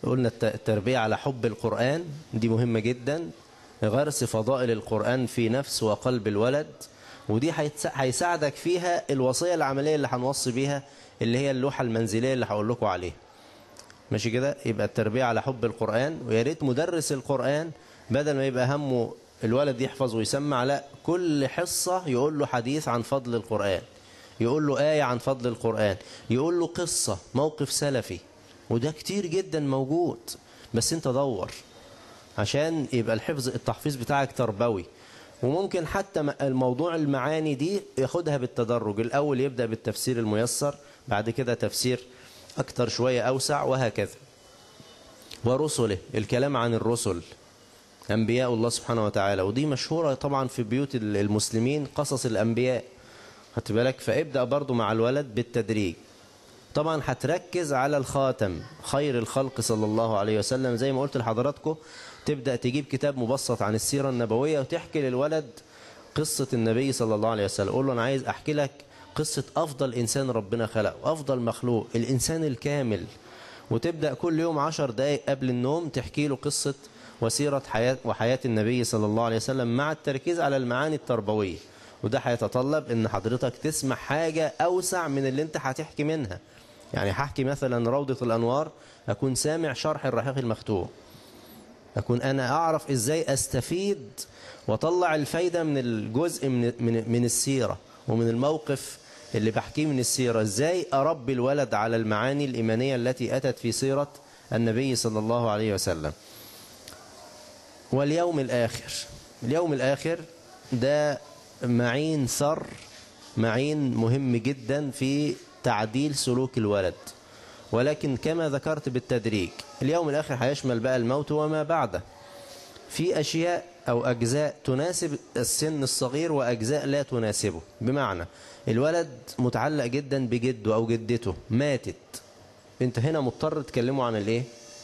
قلنا التربية على حب القرآن دي مهمة جدا، غرس فضائل القرآن في نفس وقلب الولد، ودي هيساعدك فيها الوصية العملية اللي هنوصي بيها، اللي هي اللوحة المنزلية اللي هقول لكم عليها. ماشي كده؟ يبقى التربية على حب القرآن. ويا ريت مدرس القرآن بدل ما يبقى همه الولد يحفظ ويسمع، لا، كل حصة يقول له حديث عن فضل القرآن، يقول له آية عن فضل القرآن، يقول له قصة موقف سلفي. وده كتير جدا موجود، بس انت دور عشان يبقى التحفيظ بتاعك تربوي. وممكن حتى الموضوع المعاني دي ياخدها بالتدرج، الأول يبدأ بالتفسير الميسر، بعد كده تفسير أكتر شوية أوسع، وهكذا. ورسله، الكلام عن الرسل، أنبياء الله سبحانه وتعالى، ودي مشهورة طبعا في بيوت المسلمين، قصص الأنبياء، خدت بالك؟ فابدأ برضو مع الولد بالتدريج. طبعا هتركز على الخاتم، خير الخلق صلى الله عليه وسلم، زي ما قلت لحضراتكم، تبدأ تجيب كتاب مبسط عن السيرة النبوية وتحكي للولد قصة النبي صلى الله عليه وسلم. قول له أنا عايز أحكي لك قصة أفضل إنسان ربنا خلق، أفضل مخلوق، الإنسان الكامل. وتبدأ كل يوم 10 دقائق قبل النوم تحكي له قصة وسيرة وحياة النبي صلى الله عليه وسلم، مع التركيز على المعاني التربوية. وده هيتطلب ان حضرتك تسمع حاجة أوسع من اللي انت هتحكي منها. يعني هحكي مثلا روضة الأنوار، أكون سامع شرح الرحيق المختوم، أكون أنا أعرف إزاي أستفيد وطلع الفايدة من الجزء من السيرة ومن الموقف اللي بحكيه من السيرة، إزاي أربي الولد على المعاني الإيمانية التي أتت في سيرة النبي صلى الله عليه وسلم. واليوم الآخر، اليوم الآخر ده معين ثر، معين مهم جدا في تعديل سلوك الولد، ولكن كما ذكرت بالتدريج. اليوم الآخر هيشمل بقى الموت وما بعده. في أشياء أو أجزاء تناسب السن الصغير وأجزاء لا تناسبه. بمعنى الولد متعلق جدا بجده أو جدته ماتت، انت هنا مضطر تكلمه عن الايه؟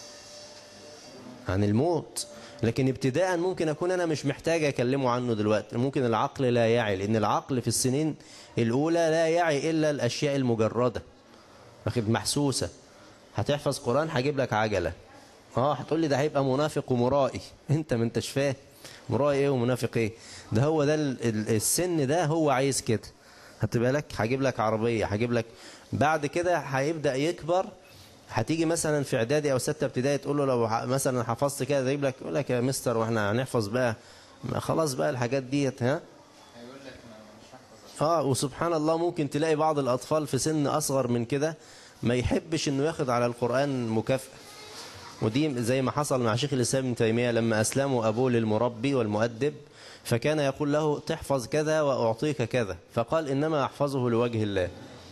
عن الموت. لكن ابتداء ممكن أكون أنا مش محتاج أكلمه عنه دلوقتي، ممكن العقل لا يعي، لأن العقل في السنين الأولى لا يعي إلا الأشياء المجردة، واخد محسوسة. هتحفظ قرآن هجيب لك عجلة، هتقول لي ده هيبقى منافق ومرائي، انت ما انتش فاهم مرائي ايه ومنافق ايه. ده هو ده السن ده هو عايز كده، هتبقى لك هجيب لك عربية، هجيب لك. بعد كده هيبدأ يكبر، هتيجي مثلا في اعدادي او 6 ابتدائي تقول له لو مثلا حفظت كده يجيب لك، يقول لك يا مستر واحنا هنحفظ بقى، خلاص بقى الحاجات ديت. هيقول لك مش هحفظ. وسبحان الله ممكن تلاقي بعض الاطفال في سن اصغر من كده ما يحبش انه ياخد على القرآن مكافأة. ودي زي ما حصل مع شيخ الإسلام ابن تيمية لما أسلموا أبوه للمربي والمؤدب، فكان يقول له تحفظ كذا وأعطيك كذا، فقال إنما أحفظه لوجه الله.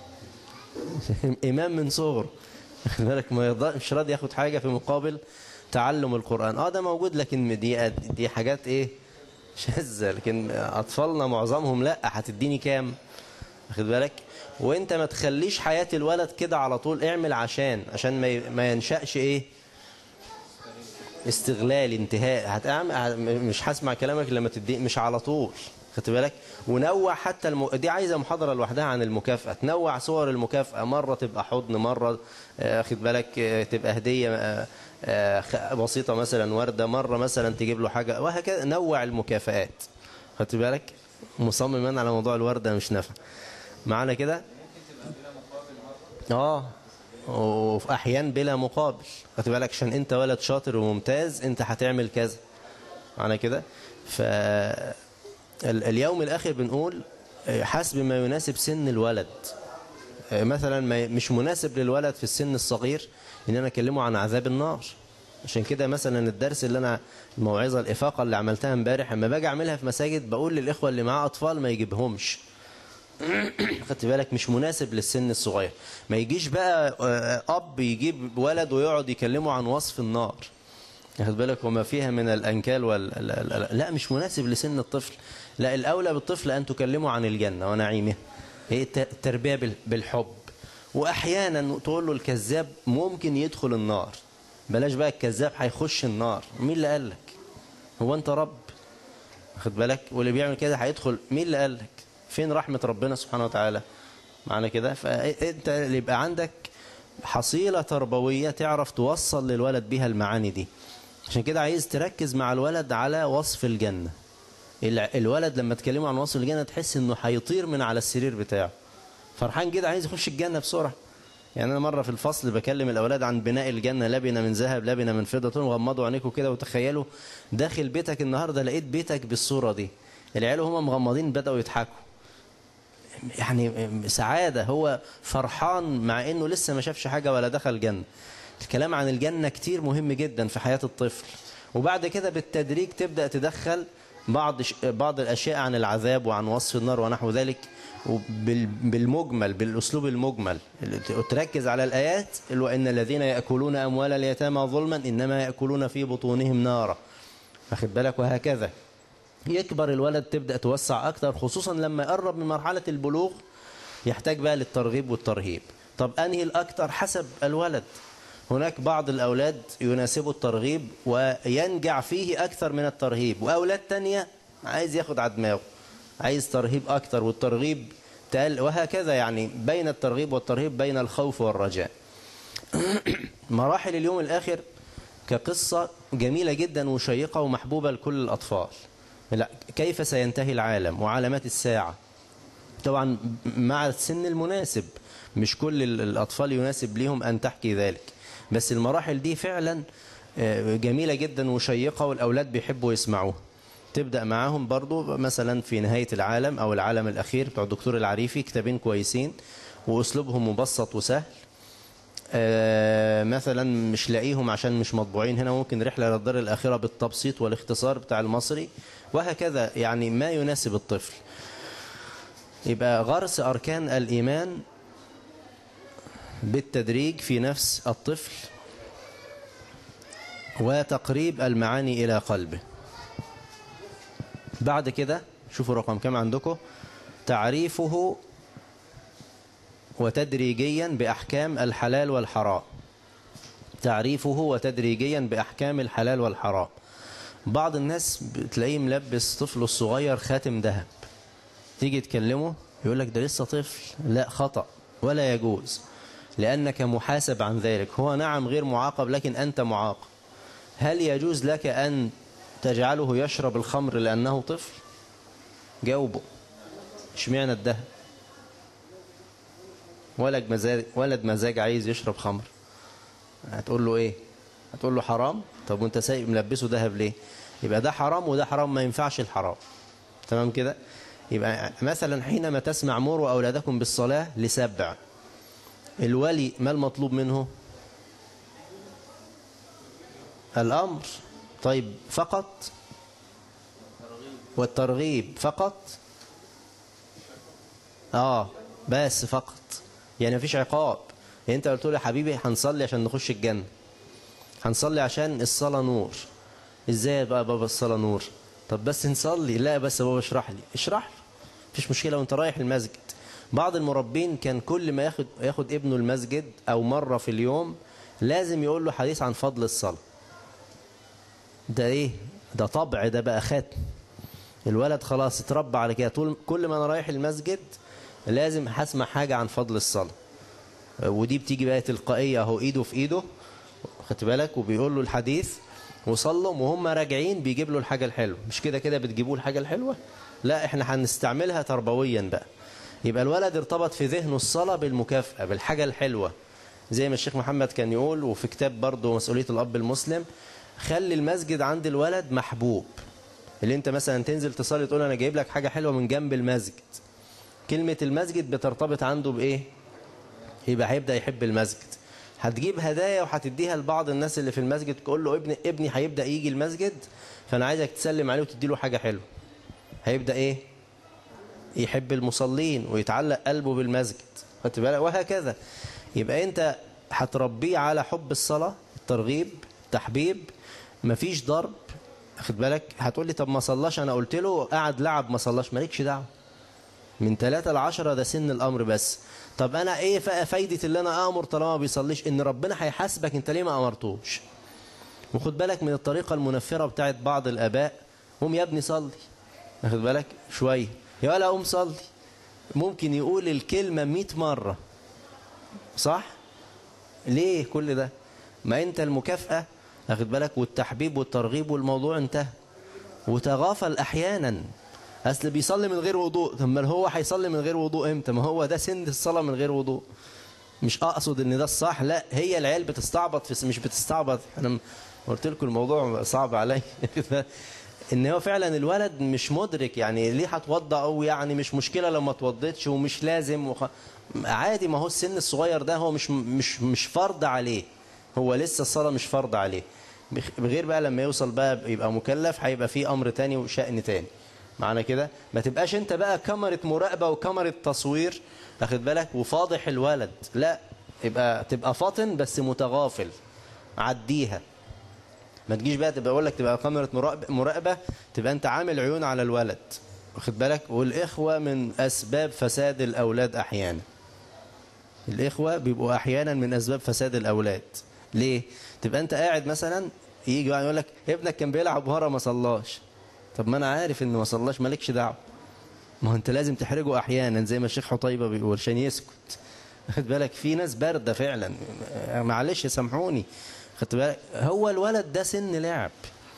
إمام من صغره مش راضي ياخد حاجة في مقابل تعلم القرآن. ده موجود، لكن دي حاجات ايه شاذة. لكن أطفالنا معظمهم لا، هتديني كام؟ واخد بالك؟ وانت ما تخليش حياة الولد كده على طول، اعمل عشان ما ينشأش ايه؟ استغلال، انتهاء. مش هسمع كلامك لما تدي، مش على طول، خدت بالك؟ ونوع حتى دي عايزة محاضرة لوحدها عن المكافأة. تنوع صور المكافأة، مرة تبقى حضن، مرة خد بالك تبقى هدية بسيطة مثلا وردة، مرة مثلا تجيب له حاجة، وهكذا. نوع المكافآت، خدت بالك؟ مصمما على موضوع الوردة مش نافع معنا كده. ممكن تبقى بلا مقابل مرة، وفي أحيان بلا مقابل، خدت بالك؟ عشان انت ولد شاطر وممتاز، انت هتعمل كذا معنا كده. اليوم الآخر بنقول حسب ما يناسب سن الولد. مثلا مش مناسب للولد في السن الصغير ان انا اكلمه عن عذاب النار. عشان كده مثلا الدرس اللي انا الموعظة الإفاقة اللي عملتها امبارح، اما باجي اعملها في مساجد بقول للإخوة اللي معاه أطفال ما يجيبهمش. خدت بالك؟ مش مناسب للسن الصغير. ما يجيش بقى أب يجيب ولد ويقعد يكلمه عن وصف النار، خد بالك، وما فيها من الأنكال لا، مش مناسب لسن الطفل. لا، الأولى بالطفل أن تكلمه عن الجنة ونعيمها، هي التربية بالحب. وأحيانا تقول له الكذاب ممكن يدخل النار، بلاش بقى الكذاب هيخش النار. مين اللي قال لك؟ هو أنت رب؟ خد بالك؟ واللي بيعمل كده هيدخل، مين اللي قال لك؟ فين رحمة ربنا سبحانه وتعالى معنا كده؟ فأنت اللي يبقى عندك حصيلة تربوية تعرف توصل للولد بها المعاني دي. عشان كده عايز تركز مع الولد على وصف الجنة. الولد لما تكلمه عن وصف الجنة تحس انه هيطير من على السرير بتاعه، فرحان جدا عايز يخش الجنة بسرعة. يعني انا مرة في الفصل بكلم الاولاد عن بناء الجنة، لبنة من ذهب لبنة من فضة، وغمضوا عينيكم كده وتخيلوا داخل بيتك النهاردة لقيت بيتك بالصورة دي. العيال هم مغمضين بدأوا يضحكوا، يعني سعادة، هو فرحان مع انه لسه ما شافش حاجة ولا دخل جنة. الكلام عن الجنة كتير مهم جدا في حياة الطفل. وبعد كده بالتدريج تبدأ تدخل بعض الأشياء عن العذاب وعن وصف النار ونحو ذلك، بالمجمل، بالأسلوب المجمل. تركز على الآيات، وإن الذين يأكلون أموال اليتامى ظلما إنما يأكلون في بطونهم نارا، واخد بالك؟ وهكذا يكبر الولد تبدأ توسع أكتر، خصوصا لما يقرب من مرحلة البلوغ يحتاج بقى للترغيب والترهيب. طب أنهي الأكتر؟ حسب الولد. هناك بعض الأولاد يناسب الترغيب وينجع فيه أكثر من الترهيب، وأولاد تانية عايز ياخد على دماغه، عايز ترهيب أكتر والترغيب تقل، وهكذا. يعني بين الترغيب والترهيب، بين الخوف والرجاء. مراحل اليوم الآخر كقصة جميلة جدا وشيقة ومحبوبة لكل الأطفال. لا، كيف سينتهي العالم وعلامات الساعة، طبعا مع السن المناسب، مش كل الأطفال يناسب لهم أن تحكي ذلك، بس المراحل دي فعلا جميلة جدا وشيقة والأولاد بيحبوا يسمعوها. تبدأ معاهم برضو مثلا في نهاية العالم أو العالم الأخير بتوع الدكتور العريفي، كتابين كويسين وأسلوبهم مبسط وسهل. مثلا مش لاقيهم عشان مش مطبوعين هنا، ممكن رحلة للدار الآخرة بالتبسيط والاختصار بتاع المصري، وهكذا. يعني ما يناسب الطفل. يبقى غرس أركان الإيمان بالتدريج في نفس الطفل وتقريب المعاني إلى قلبه. بعد كده شوفوا رقم كم عندكم، تعريفه وتدريجيا بأحكام الحلال والحرام. تعريفه وتدريجيا بأحكام الحلال والحرام. بعض الناس بتلاقيه ملبس طفله الصغير خاتم ذهب، تيجي تكلمه يقول لك ده لسه طفل. لا، خطأ ولا يجوز، لأنك محاسب عن ذلك. هو نعم غير معاقب، لكن أنت معاقب. هل يجوز لك أن تجعله يشرب الخمر لأنه طفل؟ جاوبه. اشمعنى الذهب؟ ولد مزاج عايز يشرب خمر، هتقول له ايه؟ هتقول له حرام. طب وانت سايب ملبسه ذهب ليه؟ يبقى ده حرام وده حرام، ما ينفعش الحرام. تمام كده؟ يبقى مثلا حينما تسمع مروا أولادكم بالصلاة ل7، الولي ما المطلوب منه؟ الأمر. طيب فقط؟ والترغيب فقط؟ بس فقط، يعني مفيش عقاب. يعني انت قلت له يا حبيبي هنصلي عشان نخش الجنة، هنصلي عشان الصلاة نور. ازاي بقى بابا الصلاة نور؟ طب بس نصلي. لا بس بابا اشرح لي. اشرح له، مفيش مشكلة وانت رايح المسجد. بعض المربين كان كل ما ياخد ابنه المسجد او مرة في اليوم لازم يقول له حديث عن فضل الصلاة. ده ايه؟ ده طبع، ده بقى ختم. الولد خلاص اتربى على كده، كل ما انا رايح المسجد لازم هسمع حاجة عن فضل الصلاة. ودي بتيجي بقى تلقائية، اهو ايده في ايده، خدت بالك، وبيقول له الحديث وصلوا، وهم راجعين بيجيب له الحاجة الحلوة. مش كده كده بتجيبوا الحاجة الحلوة؟ لا، احنا هنستعملها تربويا بقى. يبقى الولد ارتبط في ذهنه الصلاة بالمكافأة، بالحاجة الحلوة، زي ما الشيخ محمد كان يقول، وفي كتاب برضه مسؤولية الأب المسلم، خلي المسجد عند الولد محبوب. اللي انت مثلا تنزل تصلي تقول انا جايب لك حاجة حلوة من جنب المسجد، كلمة المسجد بترتبط عنده بإيه؟ يبقى هيبدأ يحب المسجد. هتجيب هدايا وهتديها لبعض الناس اللي في المسجد، تقول له ابني هيبدأ يجي المسجد، فأنا عايزك تسلم عليه وتدي له حاجة حلوة. هيبدأ إيه؟ يحب المصلين ويتعلق قلبه بالمسجد، خدت بالك؟ وهكذا. يبقى أنت هتربيه على حب الصلاة، الترغيب، تحبيب، مفيش ضرب، خد بالك. هتقول لي طب ما صلاش، أنا قلت له قعد لعب ما صلاش، مالكش دعوة. من 3 ل10 ده سن الأمر بس. طب أنا إيه فايدة اللي أنا أمر طالما ما بيصليش؟ إن ربنا هيحاسبك أنت ليه ما أمرتوش. وخد بالك من الطريقة المنفرة بتاعت بعض الآباء، قوم يا ابني صلي، خد بالك شوية، يا ولا قوم صلي. ممكن يقول الكلمة 100 مرة، صح؟ ليه كل ده؟ ما انت المكافأة اخد بالك والتحبيب والترغيب والموضوع انتهى. وتغافل احيانا، اصل بيصلي من غير وضوء. طب ما هو هيصلي من غير وضوء امتى؟ ما هو ده سن الصلاة من غير وضوء. مش اقصد ان ده الصح، لا، هي العيال بتستعبط مش بتستعبط. انا قلت لكم الموضوع صعب عليا ان هو فعلا الولد مش مدرك يعني ليه هتوضى، او يعني مش مشكلة لو ما اتوضيتش ومش لازم عادي. ما هو السن الصغير ده هو مش فرض عليه، هو لسه الصلاة مش فرض عليه. بغير بقى لما يوصل بقى يبقى مكلف، هيبقى فيه امر تاني وشأن تاني. معنى كده ما تبقاش انت بقى كاميرا مراقبة وكاميرا تصوير اخد بالك وفاضح الولد، لا، تبقى فاطن بس متغافل، عديها. ما تجيش بقى تبقى اقول لك تبقى كاميرا مراقبة تبقى انت عامل عيون على الولد واخد بالك. والإخوة من أسباب فساد الأولاد أحيانا، الإخوة بيبقوا أحيانا من أسباب فساد الأولاد. ليه؟ تبقى أنت قاعد مثلا يجي يقول لك ابنك كان بيلعب ورا ما صلاش. طب ما أنا عارف إنه ما صلاش، مالكش دعوة. ما هو أنت لازم تحرجه أحيانا زي ما الشيخ حطيبة بيقول عشان يسكت. خد بالك في ناس باردة فعلا، معلش سامحوني. خدت بالك هو الولد ده سن لعب.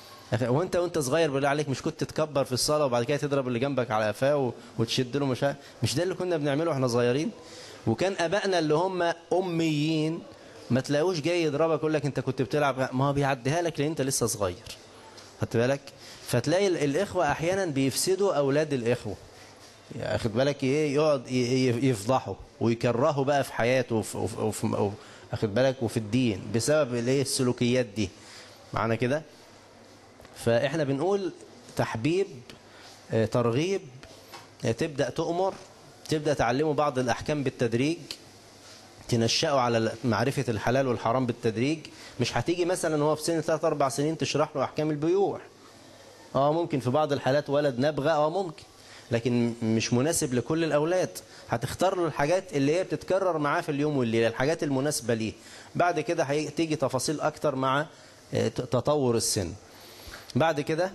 وانت صغير بالله عليك مش كنت تتكبر في الصلاة وبعد كده تضرب اللي جنبك على قفاه وتشد له مش ده اللي كنا بنعمله واحنا صغيرين؟ وكان ابائنا اللي هم اميين ما تلاقوش جاي يضربك يقول لك انت كنت بتلعب، ما هو بيعديها لك لان انت لسه صغير. خدت بالك؟ فتلاقي الاخوة احيانا بيفسدوا اولاد الاخوة، اخد بالك ايه، يقعد يفضحوا ويكرهوا بقى في حياته اخد بالك وفي الدين بسبب الايه السلوكيات دي. معنى كده فاحنا بنقول تحبيب، ترغيب، تبدأ تؤمر، تبدأ تعلمه بعض الأحكام بالتدريج، تنشأه على معرفة الحلال والحرام بالتدريج. مش هتيجي مثلا هو في سن 3-4 سنين تشرح له أحكام البيوع. ممكن في بعض الحالات ولد نبغى ممكن، لكن مش مناسب لكل الأولاد. هتختار له الحاجات اللي هي بتتكرر معاه في اليوم والليلة، الحاجات المناسبة ليه. بعد كده هتيجي تفاصيل أكتر مع تطور السن. بعد كده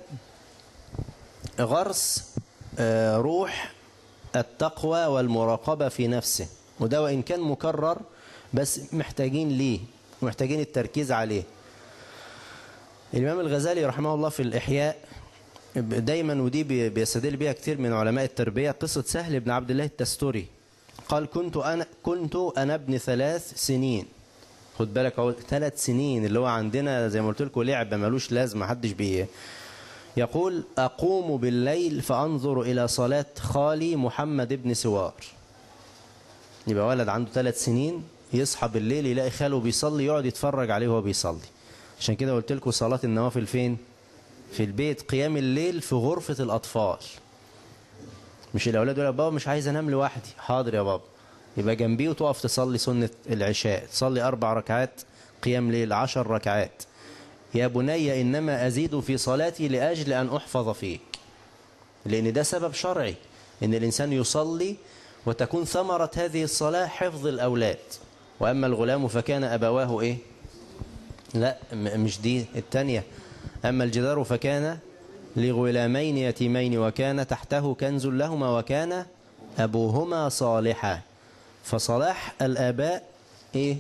غرس روح التقوى والمراقبة في نفسه، وده وإن كان مكرر بس محتاجين ليه ومحتاجين التركيز عليه. الإمام الغزالي رحمه الله في الإحياء دايما، ودي بيستدل بيها كتير من علماء التربية، قصة سهل بن عبد الله التستري. قال كنت أنا ابن 3 سنين. خد بالك اهو 3 سنين اللي هو عندنا زي ما قلت لكم لعبة ملوش لازمة محدش يقول أقوم بالليل فأنظر إلى صلاة خالي محمد بن سوار. يبقى ولد عنده 3 سنين يصحى بالليل يلاقي خاله بيصلي، يقعد يتفرج عليه وهو بيصلي. عشان كده قلت لكم صلاة النوافل فين؟ في البيت. قيام الليل في غرفة الأطفال. مش الأولاد يقول بابا مش عايز أنام لوحدي، حاضر يا بابا، يبقى جنبيه وتقف تصلي سنة العشاء، تصلي 4 ركعات قيام ليل، 10 ركعات. يا بني إنما أزيد في صلاتي لأجل أن أحفظ فيك. لأن ده سبب شرعي إن الإنسان يصلي وتكون ثمرة هذه الصلاة حفظ الأولاد. وأما الغلام فكان أبواه إيه؟ لا مش دي التانية. أما الجدار فكان لغلامين يتيمين وكان تحته كنز لهما وكان أبوهما صالحا. فصلاح الآباء إيه؟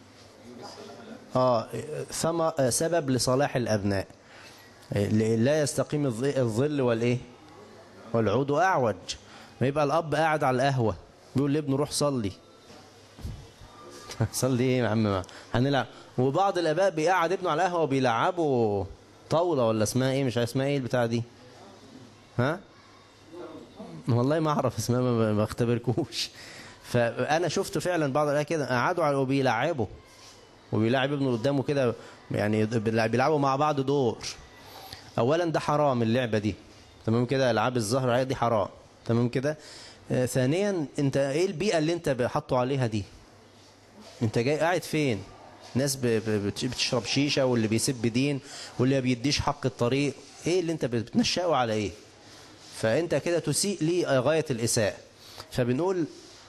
سبب لصلاح الأبناء. لا يستقيم الظل والإيه؟ والعود أعوج. ما يبقى الأب قاعد على القهوة بيقول لابنه روح صلي. صلي إيه يا عم؟ هنلعب. وبعض الآباء بيقعد ابنه على القهوة وبيلعبوا طاولة ولا اسمها إيه، مش اسمها إيه البتاع دي؟ ها؟ والله ما أعرف اسمها، ما اختبركوش. فأنا شفت فعلا بعض الآباء كده قعدوا على وبيلعبوا وبيلعب ابنه قدامه كده، يعني بيلعبوا مع بعض دور. اولا ده حرام اللعبة دي، تمام كده، العاب الزهر دي حرام، تمام كده. ثانيا انت ايه البيئة اللي انت حطوا عليها دي؟ انت جاي قاعد فين؟ ناس بتشرب شيشة، واللي بيسب دين، واللي ما بيديش حق الطريق. ايه اللي انت بتنشأه على ايه؟ فانت كده تسيء لي غاية الإساءة. فبنقول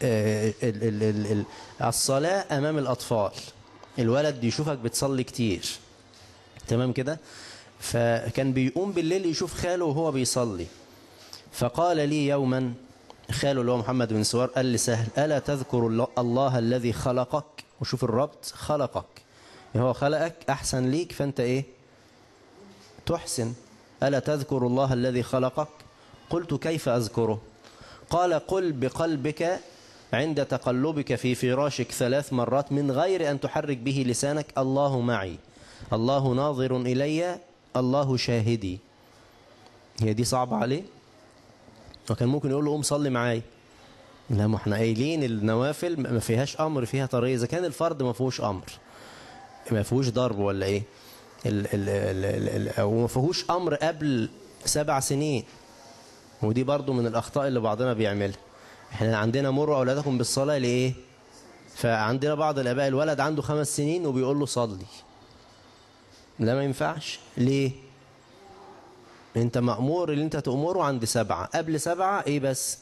الصلاة امام الاطفال. الولد يشوفك بتصلي كتير، تمام كده، فكان بيقوم بالليل يشوف خاله وهو بيصلي. فقال لي يوما خاله اللي هو محمد بن سوار قال لسهل ألا تذكر الله الذي خلقك وشوف الربط، خلقك، هو خلقك أحسن ليك، فأنت إيه تحسن. ألا تذكر الله الذي خلقك؟ قلت كيف أذكره؟ قال قل بقلبك عند تقلبك في فراشك 3 مرات من غير أن تحرك به لسانك: الله معي، الله ناظر إلي، الله شاهدي. هي دي صعبة عليه؟ وكان ممكن يقول له قوم صلي معاي. لا، ما احنا قايلين النوافل ما فيهاش أمر، فيها طريقة. إذا كان الفرض ما فيهوش أمر، ما فيهوش ضرب ولا إيه، أو ما فيهوش أمر قبل 7 سنين. ودي برضو من الأخطاء اللي بعضنا بيعملها. احنا عندنا مروا أولادكم بالصلاة لإيه؟ فعندنا بعض الآباء الولد عنده 5 سنين وبيقول له صلي. لا، ما ينفعش. ليه؟ انت مأمور اللي انت تأمره عند 7. قبل 7 ايه بس؟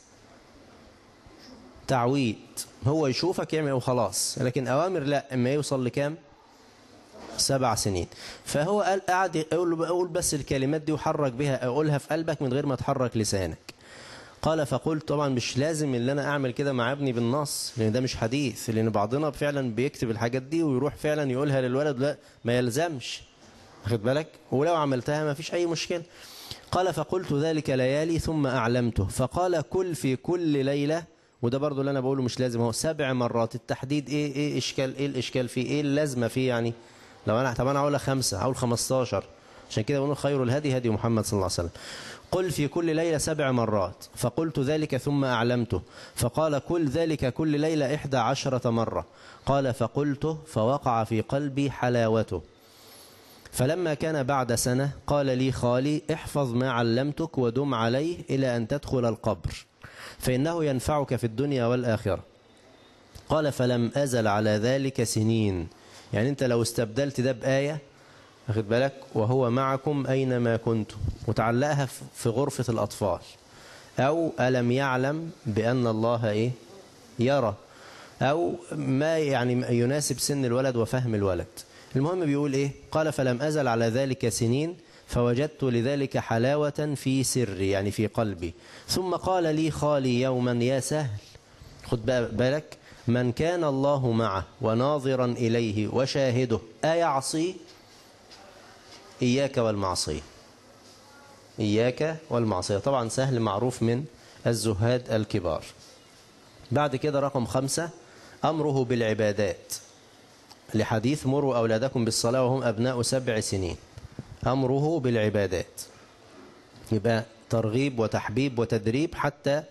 تعويد. هو يشوفك يعمل وخلاص. لكن أوامر لا، اما يوصل لكام؟ 7 سنين. فهو قاعد يقول بس الكلمات دي وحرك بها، اقولها في قلبك من غير ما تحرك لسانك. قال فقلت طبعا مش لازم اللي انا اعمل كده مع ابني بالنص، لان ده مش حديث، لان بعضنا فعلا بيكتب الحاجات دي ويروح فعلا يقولها للولد. لا، ما يلزمش، واخد بالك؟ ولو عملتها ما فيش اي مشكلة. قال فقلت ذلك ليالي ثم اعلمته، فقال كل في كل ليلة. وده برضو اللي انا بقوله مش لازم، هو 7 مرات. التحديد ايه اشكال، ايه الاشكال فيه، ايه اللازمة فيه يعني؟ لو انا طب انا هقول 5 هقول 15. عشان كده بقول خير الهدي هدي محمد صلى الله عليه وسلم. قل في كل ليلة 7 مرات. فقلت ذلك ثم أعلمته، فقال كل ذلك كل ليلة 11 مرة. قال فقلته فوقع في قلبي حلاوته. فلما كان بعد سنة قال لي خالي: احفظ ما علمتك ودم عليه إلى أن تدخل القبر، فإنه ينفعك في الدنيا والآخرة. قال فلم أزل على ذلك سنين. يعني أنت لو استبدلت ده بآية، واخد بالك، وهو معكم أينما كنتم، وتعلقها في غرفة الأطفال، أو ألم يعلم بأن الله إيه يرى، أو ما يعني يناسب سن الولد وفهم الولد. المهم بيقول إيه؟ قال فلم أزل على ذلك سنين، فوجدت لذلك حلاوة في سري، يعني في قلبي. ثم قال لي خالي يوما: يا سهل، خد بالك، من كان الله معه وناظرا إليه وشاهده أيعصي؟ إياك والمعصية. إياك والمعصية. طبعا سهل معروف من الزهاد الكبار. بعد كده رقم 5: أمره بالعبادات، لحديث مروا أولادكم بالصلاة وهم أبناء 7 سنين. أمره بالعبادات يبقى ترغيب وتحبيب وتدريب حتى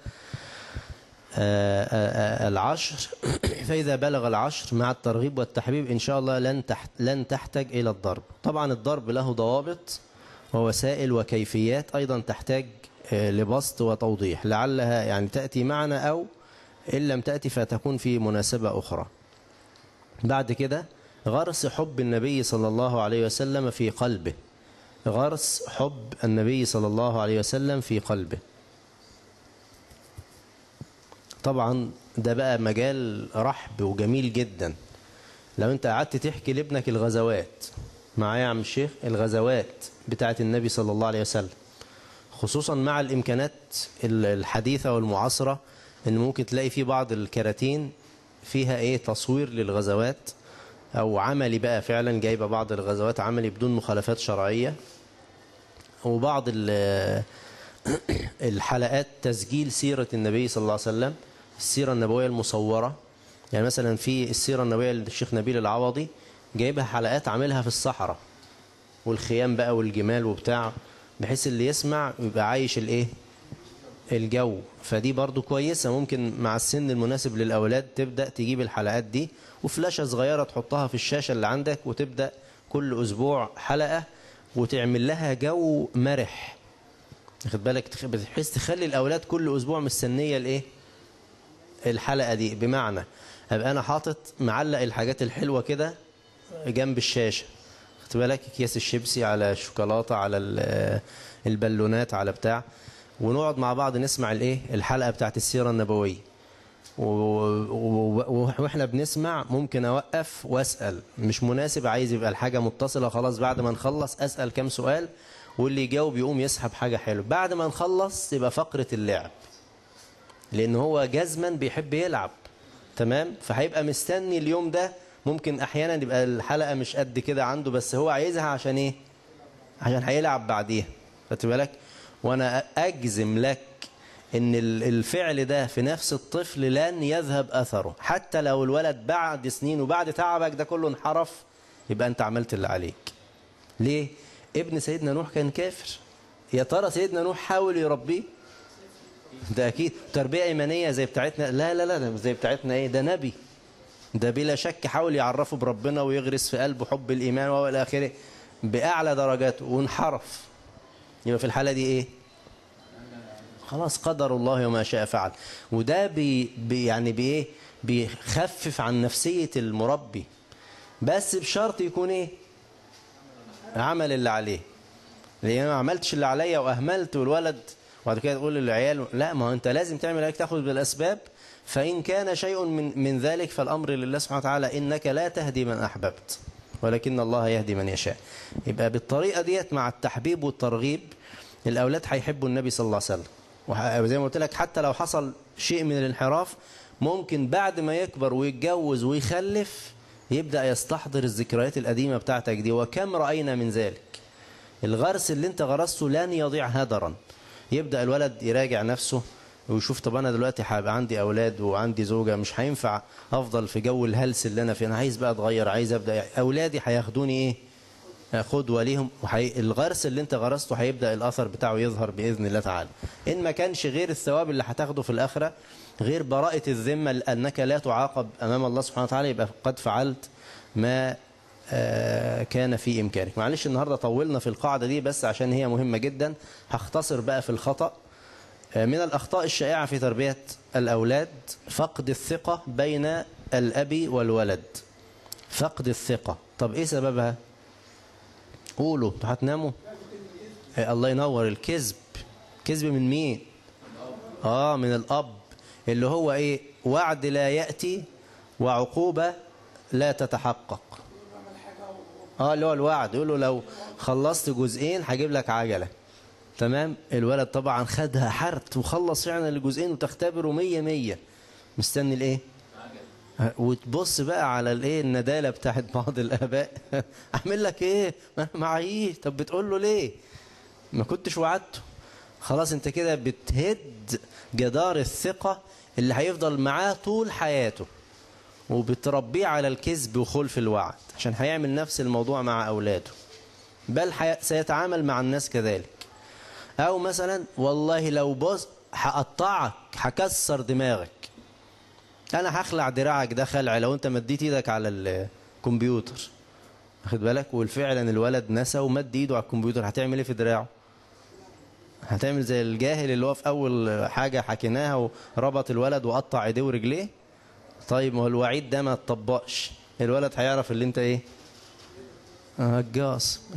10. فإذا بلغ 10 مع الترغيب والتحبيب إن شاء الله لن تحتاج إلى الضرب. طبعا الضرب له ضوابط ووسائل وكيفيات أيضا تحتاج لبسط وتوضيح، لعلها يعني تأتي معنا، أو إن لم تأتي فتكون في مناسبة أخرى. بعد كده غرس حب النبي صلى الله عليه وسلم في قلبه. غرس حب النبي صلى الله عليه وسلم في قلبه. طبعا ده بقى مجال رحب وجميل جدا. لو انت قعدت تحكي لابنك الغزوات، معايا يا عم الشيخ، الغزوات بتاعت النبي صلى الله عليه وسلم، خصوصا مع الامكانات الحديثة والمعاصرة، ان ممكن تلاقي في بعض الكراتين فيها ايه تصوير للغزوات، او عملي بقى فعلا جايبه بعض الغزوات عملي بدون مخالفات شرعية، وبعض الحلقات تسجيل سيرة النبي صلى الله عليه وسلم، السيرة النبوية المصورة. يعني مثلا في السيرة النبوية للشيخ نبيل العوضي جايبها حلقات عاملها في الصحراء والخيام بقى والجمال وبتاع، بحيث اللي يسمع يبقى عايش الايه الجو. فدي برضو كويسة، ممكن مع السن المناسب للأولاد تبدأ تجيب الحلقات دي وفلاشة صغيرة تحطها في الشاشة اللي عندك، وتبدأ كل أسبوع حلقة وتعمل لها جو مرح، واخد بالك، بحيث تخلي الأولاد كل أسبوع مستنية الايه الحلقة دي. بمعنى أبقى أنا حاطط معلق الحاجات الحلوة كده جنب الشاشة، خد بالك، أكياس الشيبسي على الشوكولاتة على البالونات على بتاع، ونقعد مع بعض نسمع الايه الحلقة بتاعت السيرة النبوية. واحنا بنسمع ممكن اوقف واسأل، مش مناسب عايز يبقى الحاجة متصلة، خلاص بعد ما نخلص اسأل كم سؤال، واللي يجاوب يقوم يسحب حاجة حلوة. بعد ما نخلص يبقى فقرة اللعب، لان هو جزما بيحب يلعب، تمام، فهيبقى مستني اليوم ده ممكن احيانا يبقى الحلقة مش قد كده عنده، بس هو عايزها عشان ايه؟ عشان هيلعب بعديها. خدت بالك؟ وانا اجزم لك ان الفعل ده في نفس الطفل لن يذهب اثره، حتى لو الولد بعد سنين وبعد تعبك ده كله انحرف، يبقى انت عملت اللي عليك. ليه؟ ابن سيدنا نوح كان كافر، يا ترى سيدنا نوح حاول يربيه؟ ده اكيد تربية ايمانية زي بتاعتنا؟ لا لا لا، زي بتاعتنا ايه؟ ده نبي، ده بلا شك حاول يعرفه بربنا ويغرس في قلبه حب الايمان والى اخره باعلى درجاته، وانحرف. يبقى في الحالة دي ايه؟ خلاص قدر الله وما شاء فعل. وده يعني بايه؟ بيخفف عن نفسية المربي، بس بشرط يكون ايه؟ عمل اللي عليه. لان انا ما عملتش اللي عليا واهملت والولد، وبعد كده تقول للعيال لا، ما هو انت لازم تعمل عليك، تاخذ بالاسباب. فان كان شيء من ذلك فالامر لله سبحانه وتعالى، انك لا تهدي من احببت ولكن الله يهدي من يشاء. يبقى بالطريقه ديت مع التحبيب والترغيب الاولاد هيحبوا النبي صلى الله عليه وسلم. وزي ما قلت لك حتى لو حصل شيء من الانحراف، ممكن بعد ما يكبر ويتجوز ويخلف يبدأ يستحضر الذكريات القديمة بتاعتك دي. وكم رأينا من ذلك. الغرس اللي انت غرسته لن يضيع هدرا. يبدأ الولد يراجع نفسه ويشوف طب انا دلوقتي هيبقى عندي اولاد وعندي زوجة، مش هينفع افضل في جو الهلس اللي انا فيه، انا عايز بقى اتغير، عايز ابدأ اولادي هياخدوني ايه؟ قدوة ليهم. الغرس اللي انت غرسته هيبدأ الاثر بتاعه يظهر باذن الله تعالى. ان ما كانش غير الثواب اللي هتاخده في الاخرة، غير براءة الذمة لأنك لا تعاقب أمام الله سبحانه وتعالى، يبقى قد فعلت ما كان في إمكانك. معلش النهاردة طولنا في القاعدة دي بس عشان هي مهمة جدا. هختصر بقى في الخطأ. من الأخطاء الشائعة في تربية الأولاد فقد الثقة بين الأب والولد. فقد الثقة. طب إيه سببها؟ قولوا هتناموا. الله ينور. الكذب. كذب من مين؟ من الأب، اللي هو ايه؟ وعد لا يأتي وعقوبة لا تتحقق. اللي هو الوعد، يقول له لو خلصت جزئين هجيب لك عجلة. تمام. الولد طبعا خدها حرت وخلص فعلا الجزئين وتختبره 100 مستني الايه؟ وتبص بقى على الايه؟ الندالة بتاعت بعض الآباء. اعمل لك ايه؟ معيش. طب بتقول له ليه؟ ما كنتش وعدته. خلاص انت كده بتهد جدار الثقة اللي هيفضل معاه طول حياته، وبتربيه على الكذب وخلف الوعد، عشان هيعمل نفس الموضوع مع أولاده، بل سيتعامل مع الناس كذلك. أو مثلا والله لو بص هقطعك، هكسر دماغك، أنا هخلع دراعك، ده خلع لو أنت مديت إيدك على الكمبيوتر. واخد بالك؟ والفعلا الولد نسى ومد إيده على الكمبيوتر، هتعمل إيه في دراعه؟ هتعمل زي الجاهل اللي هو في أول حاجة حكيناها وربط الولد وقطع ايديه ورجليه. طيب ما هو الوعيد ده ما تطبقش، الولد هيعرف اللي انت ايه؟ هجاص.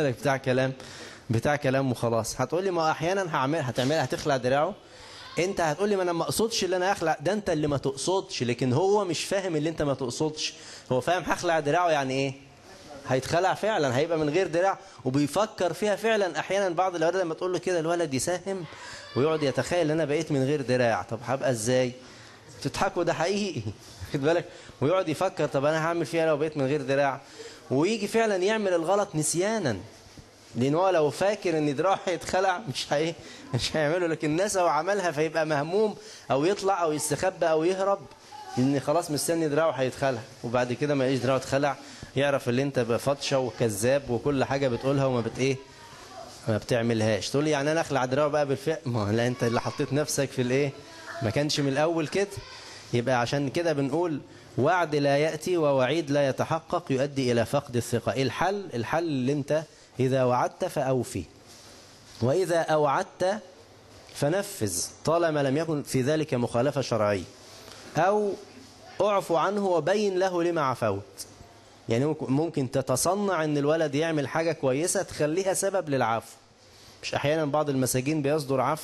بتاع كلام وخلاص. هتقول لي ما احيانا هتعملها، هتخلع دراعه. انت هتقول لي ما انا ما اقصدش اللي انا اخلع، ده انت اللي ما تقصدش، لكن هو مش فاهم اللي انت ما تقصدش. هو فاهم هخلع دراعه يعني ايه؟ هيتخلع فعلا، هيبقى من غير دراع، وبيفكر فيها فعلا. احيانا بعض الاولاد لما تقول له كده الولد يساهم ويقعد يتخيل ان انا بقيت من غير دراع. طب هبقى ازاي؟ تضحكوا، ده حقيقي. خد بالك؟ ويقعد يفكر طب انا هعمل فيها لو بقيت من غير دراع، ويجي فعلا يعمل الغلط نسيانا، لان هو لو فاكر ان دراعه هيتخلع مش هيعمله. لكن الناس لو عملها فيبقى مهموم، او يطلع او يستخبى او يهرب، ان خلاص مستني دراعه هيتخلع، وبعد كده ما يلاقيش دراعه اتخلع، يعرف اللي انت بفتشه وكذاب وكل حاجه بتقولها وما ما بتعملهاش. تقول لي يعني انا اخلع دراعه بقى بالفعل؟ ما لا، انت اللي حطيت نفسك في الايه؟ ما كانش من الاول كده. يبقى عشان كده بنقول وعد لا يأتي ووعيد لا يتحقق يؤدي الى فقد الثقة. ايه الحل؟ الحل اللي انت اذا وعدت فاوفي، واذا اوعدت فنفذ، طالما لم يكن في ذلك مخالفة شرعية، او اعفو عنه وبين له لما عفوت. يعني ممكن تتصنع ان الولد يعمل حاجة كويسة تخليها سبب للعفو. مش احيانا بعض المساجين بيصدر عفو؟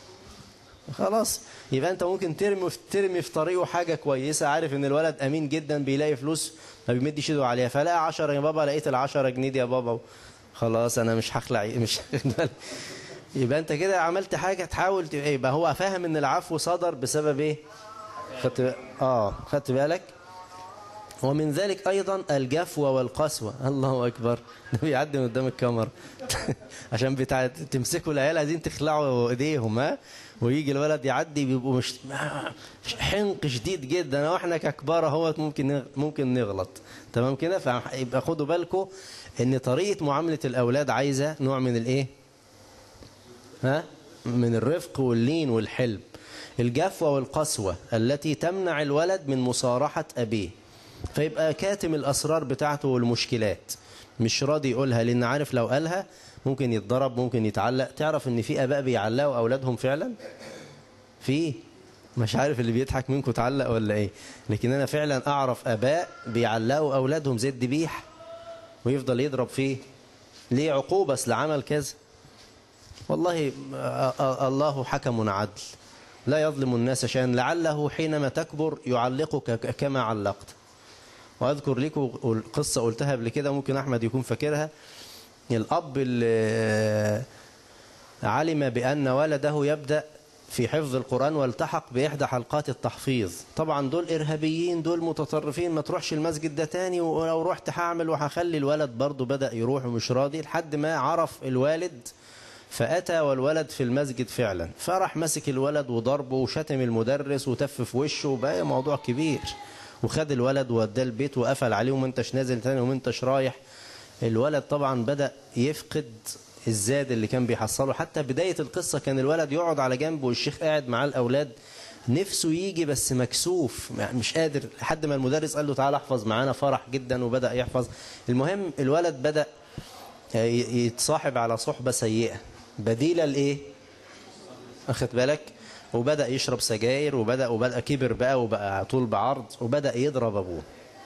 خلاص يبقى انت ممكن ترمي في طريقه حاجة كويسة، عارف ان الولد امين جدا بيلاقي فلوس ما بيمدش ايده عليها، فلاقي 10 يا بابا، لقيت ال10 جنيه دي يا بابا، خلاص انا مش هخلع، مش يبقى انت كده عملت حاجة تحاول يبقى هو فاهم ان العفو صدر بسبب ايه؟ خدت بالك؟ ومن ذلك أيضا الجفوة والقسوة. الله أكبر، ده بيعدي من قدام الكاميرا عشان تمسكوا العيال عايزين تخلعوا ايديهم، ها، ويجي الولد يعدي بيبقوا مش حنق شديد جدا، واحنا ككبار اهوت ممكن نغلط. تمام كده؟ فيبقى خدوا بالكم ان طريقة معاملة الاولاد عايزة نوع من الايه، ها، من الرفق واللين والحلم. الجفوة والقسوة التي تمنع الولد من مصارحة أبيه، فيبقى كاتم الأسرار بتاعته والمشكلات، مش راضي يقولها، لأن عارف لو قالها ممكن يتضرب، ممكن يتعلق. تعرف ان في اباء بيعلقوا اولادهم فعلا؟ في، مش عارف اللي بيضحك منكم تعلق ولا ايه، لكن انا فعلا اعرف اباء بيعلقوا اولادهم زي الذبيح ويفضل يضرب فيه. ليه؟ عقوبة اصل عمل كذا. والله الله حكم عدل لا يظلم الناس شيئا، لعله حينما تكبر يعلقك كما علقت. واذكر لكم قصة قلتها قبل كده، ممكن احمد يكون فاكرها. الأب اللي علم بأن ولده يبدأ في حفظ القرآن والتحق بإحدى حلقات التحفيظ، طبعا دول إرهابيين، دول متطرفين، ما تروحش المسجد ده تاني، ولو رحت هعمل وهخلي. الولد برضه بدأ يروح ومش راضي، لحد ما عرف الوالد فأتى والولد في المسجد فعلا، فرح مسك الولد وضربه وشتم المدرس وتف في وشه، وبقى موضوع كبير. وخد الولد ووداه البيت وقفل عليه، وما انتش نازل تاني وما انتش رايح. الولد طبعا بدأ يفقد الزاد اللي كان بيحصله. حتى بداية القصة كان الولد يقعد على جنب والشيخ قاعد مع الأولاد، نفسه يجي بس مكسوف مش قادر، لحد ما المدرس قال له تعال احفظ معانا، فرح جدا وبدأ يحفظ. المهم الولد بدأ يتصاحب على صحبة سيئة بديلة لإيه؟ أخذ بالك؟ وبدأ يشرب سجاير، وبدأ كبر بقى وبقى طول بعرض، وبدأ يضرب أبوه.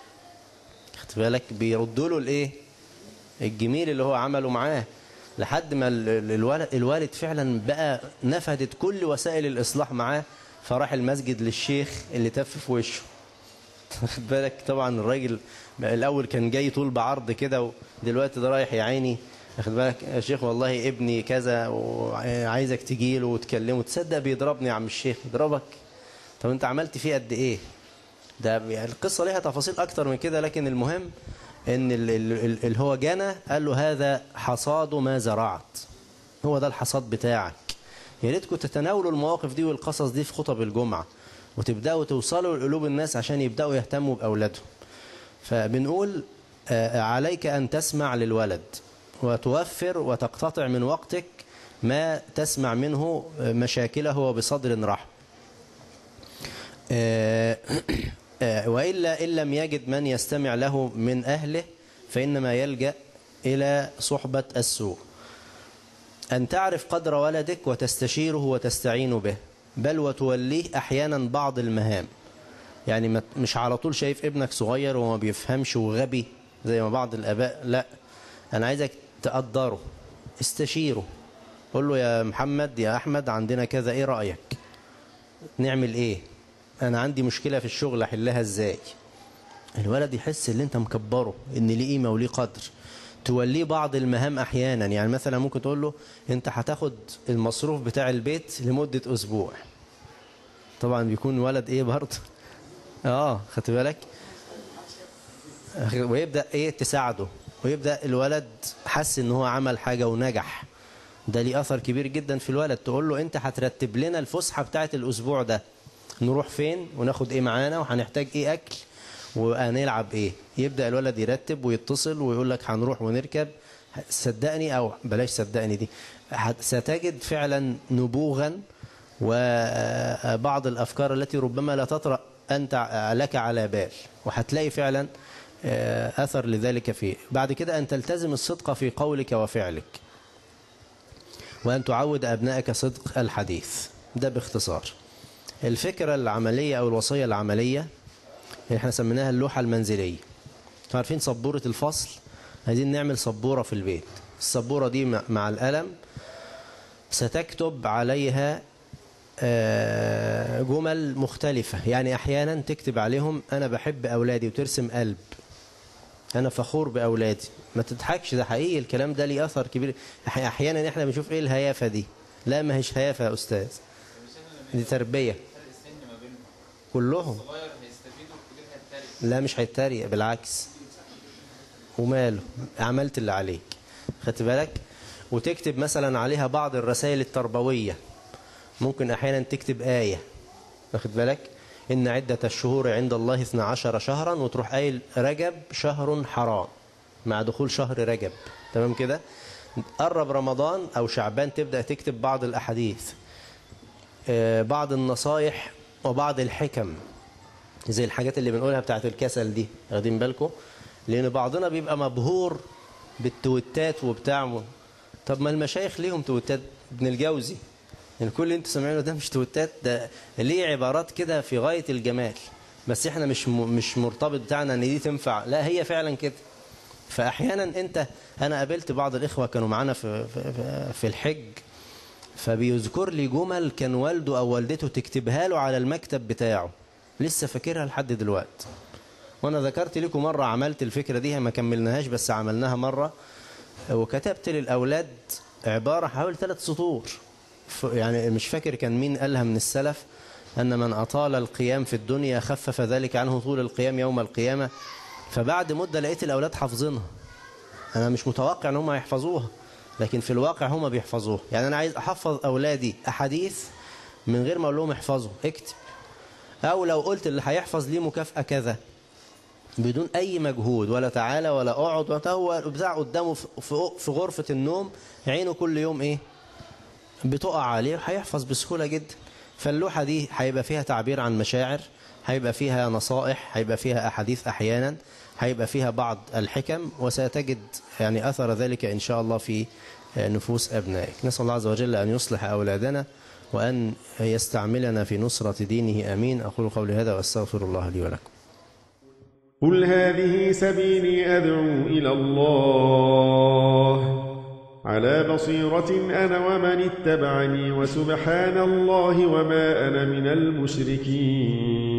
أخذ بالك؟ بيردوا له الإيه؟ الجميل اللي هو عمله معاه، لحد ما الوالد فعلا بقى نفذت كل وسائل الإصلاح معاه، فراح المسجد للشيخ اللي تف في وشه. واخد بالك؟ طبعا الراجل الأول كان جاي طول بعرض كده، ودلوقتي ده رايح يا عيني. واخد بالك؟ يا شيخ والله ابني كذا وعايزك تجيله وتكلمه. تصدق بيضربني يا عم الشيخ؟ يضربك؟ طب انت عملت فيه قد ايه؟ ده يعني القصة ليها تفاصيل أكتر من كده، لكن المهم ان اللي هو جنى قال له هذا حصاد ما زرعت، هو ده الحصاد بتاعك. يا ريتكم تتناولوا المواقف دي والقصص دي في خطب الجمعة، وتبدأوا توصلوا لقلوب الناس عشان يبدأوا يهتموا بأولادهم. فبنقول عليك أن تسمع للولد وتوفر وتقتطع من وقتك ما تسمع منه مشاكله وبصدر رحب. وإلا إن لم يجد من يستمع له من أهله فإنما يلجأ إلى صحبة السوء. أن تعرف قدر ولدك وتستشيره وتستعين به، بل وتوليه أحيانا بعض المهام. يعني مش على طول شايف ابنك صغير وما بيفهمش وغبي زي ما بعض الآباء، لا، أنا عايزك تقدره، استشيره، قول له يا محمد يا أحمد عندنا كذا، إيه رأيك؟ نعمل إيه؟ أنا عندي مشكلة في الشغل أحلها إزاي؟ الولد يحس إن أنت مكبره، إن ليه قيمة وليه قدر. توليه بعض المهام أحيانا، يعني مثلا ممكن تقول له أنت هتاخد المصروف بتاع البيت لمدة أسبوع. طبعا بيكون ولد إيه برضه؟ خدت بالك؟ ويبدأ إيه تساعده، ويبدأ الولد حس إن هو عمل حاجة ونجح. ده ليه أثر كبير جدا في الولد. تقول له أنت هترتب لنا الفسحة بتاعت الأسبوع ده، نروح فين وناخد إيه معانا وهنحتاج إيه أكل وهنلعب إيه. يبدأ الولد يرتب ويتصل ويقول لك هنروح ونركب. صدقني أو بلاش صدقني دي، ستجد فعلا نبوغا وبعض الأفكار التي ربما لا تطرأ أنت لك على بال، وهتلاقي فعلا أثر لذلك فيه. بعد كده أن تلتزم الصدق في قولك وفعلك، وأن تعود أبنائك صدق الحديث. ده باختصار الفكرة العملية أو الوصية العملية اللي احنا سميناها اللوحة المنزلية. عارفين سبورة الفصل؟ عايزين نعمل سبورة في البيت. السبورة دي مع القلم ستكتب عليها جمل مختلفة. يعني أحيانا تكتب عليهم أنا بحب أولادي، وترسم قلب، أنا فخور بأولادي. ما تضحكش، ده حقيقي الكلام ده ليه أثر كبير. أحيانا إحنا بنشوف إيه الهيافة دي. لا، ما هيش هيافة يا أستاذ، دي تربية. كلهم لا مش هيتريق، بالعكس، وماله، عملت اللي عليك، خدت بالك. وتكتب مثلا عليها بعض الرسائل التربوية، ممكن أحيانا تكتب آية، واخد بالك، إن عدة الشهور عند الله 12 شهرا، وتروح قايل رجب شهر حرام مع دخول شهر رجب، تمام كده. قرب رمضان أو شعبان تبدأ تكتب بعض الأحاديث، بعض النصايح وبعض الحكم، زي الحاجات اللي بنقولها بتاعت الكسل دي، واخدين بالكم، لأن بعضنا بيبقى مبهور بالتويتات وبتاع. طب ما المشايخ ليهم تويتات، ابن الجوزي، يعني كل اللي انتوا سامعينه ده مش تويتات، ده ليه عبارات كده في غاية الجمال، بس احنا مش مرتبط بتاعنا ان دي تنفع، لا هي فعلا كده. فاحيانا انا قابلت بعض الاخوه كانوا معانا في الحج، فبيذكر لي جمل كان والده او والدته تكتبها له على المكتب بتاعه، لسه فاكرها لحد دلوقتي. وانا ذكرت لكم مره عملت الفكره دي، ما كملناهاش بس عملناها مره، وكتبت للاولاد عباره حوالي 3 سطور، يعني مش فاكر كان مين قالها من السلف، ان من اطال القيام في الدنيا خفف ذلك عنه طول القيام يوم القيامه. فبعد مده لقيت الاولاد حافظينها، انا مش متوقع ان هم يحفظوها، لكن في الواقع هم بيحفظوها. يعني انا عايز احفظ اولادي احاديث من غير ما اقول لهم احفظوا، اكتب، او لو قلت اللي هيحفظ ليه مكافأة كذا بدون اي مجهود، ولا تعالى ولا اقعد، ولا هو بتاع قدامه في غرفة النوم، عينه كل يوم ايه بتقع عليه، هيحفظ بسهولة جدا. فاللوحة دي هيبقى فيها تعبير عن مشاعر، هيبقى فيها نصائح، هيبقى فيها احاديث احيانا، هيبقى فيها بعض الحكم، وستجد يعني أثر ذلك إن شاء الله في نفوس أبنائك. نسأل الله عز وجل أن يصلح أولادنا وأن يستعملنا في نصرة دينه، آمين. أقول قولي هذا وأستغفر الله لي ولكم. قل هذه سبيلي أدعو إلى الله على بصيرة أنا ومن اتبعني، وسبحان الله وما أنا من المشركين.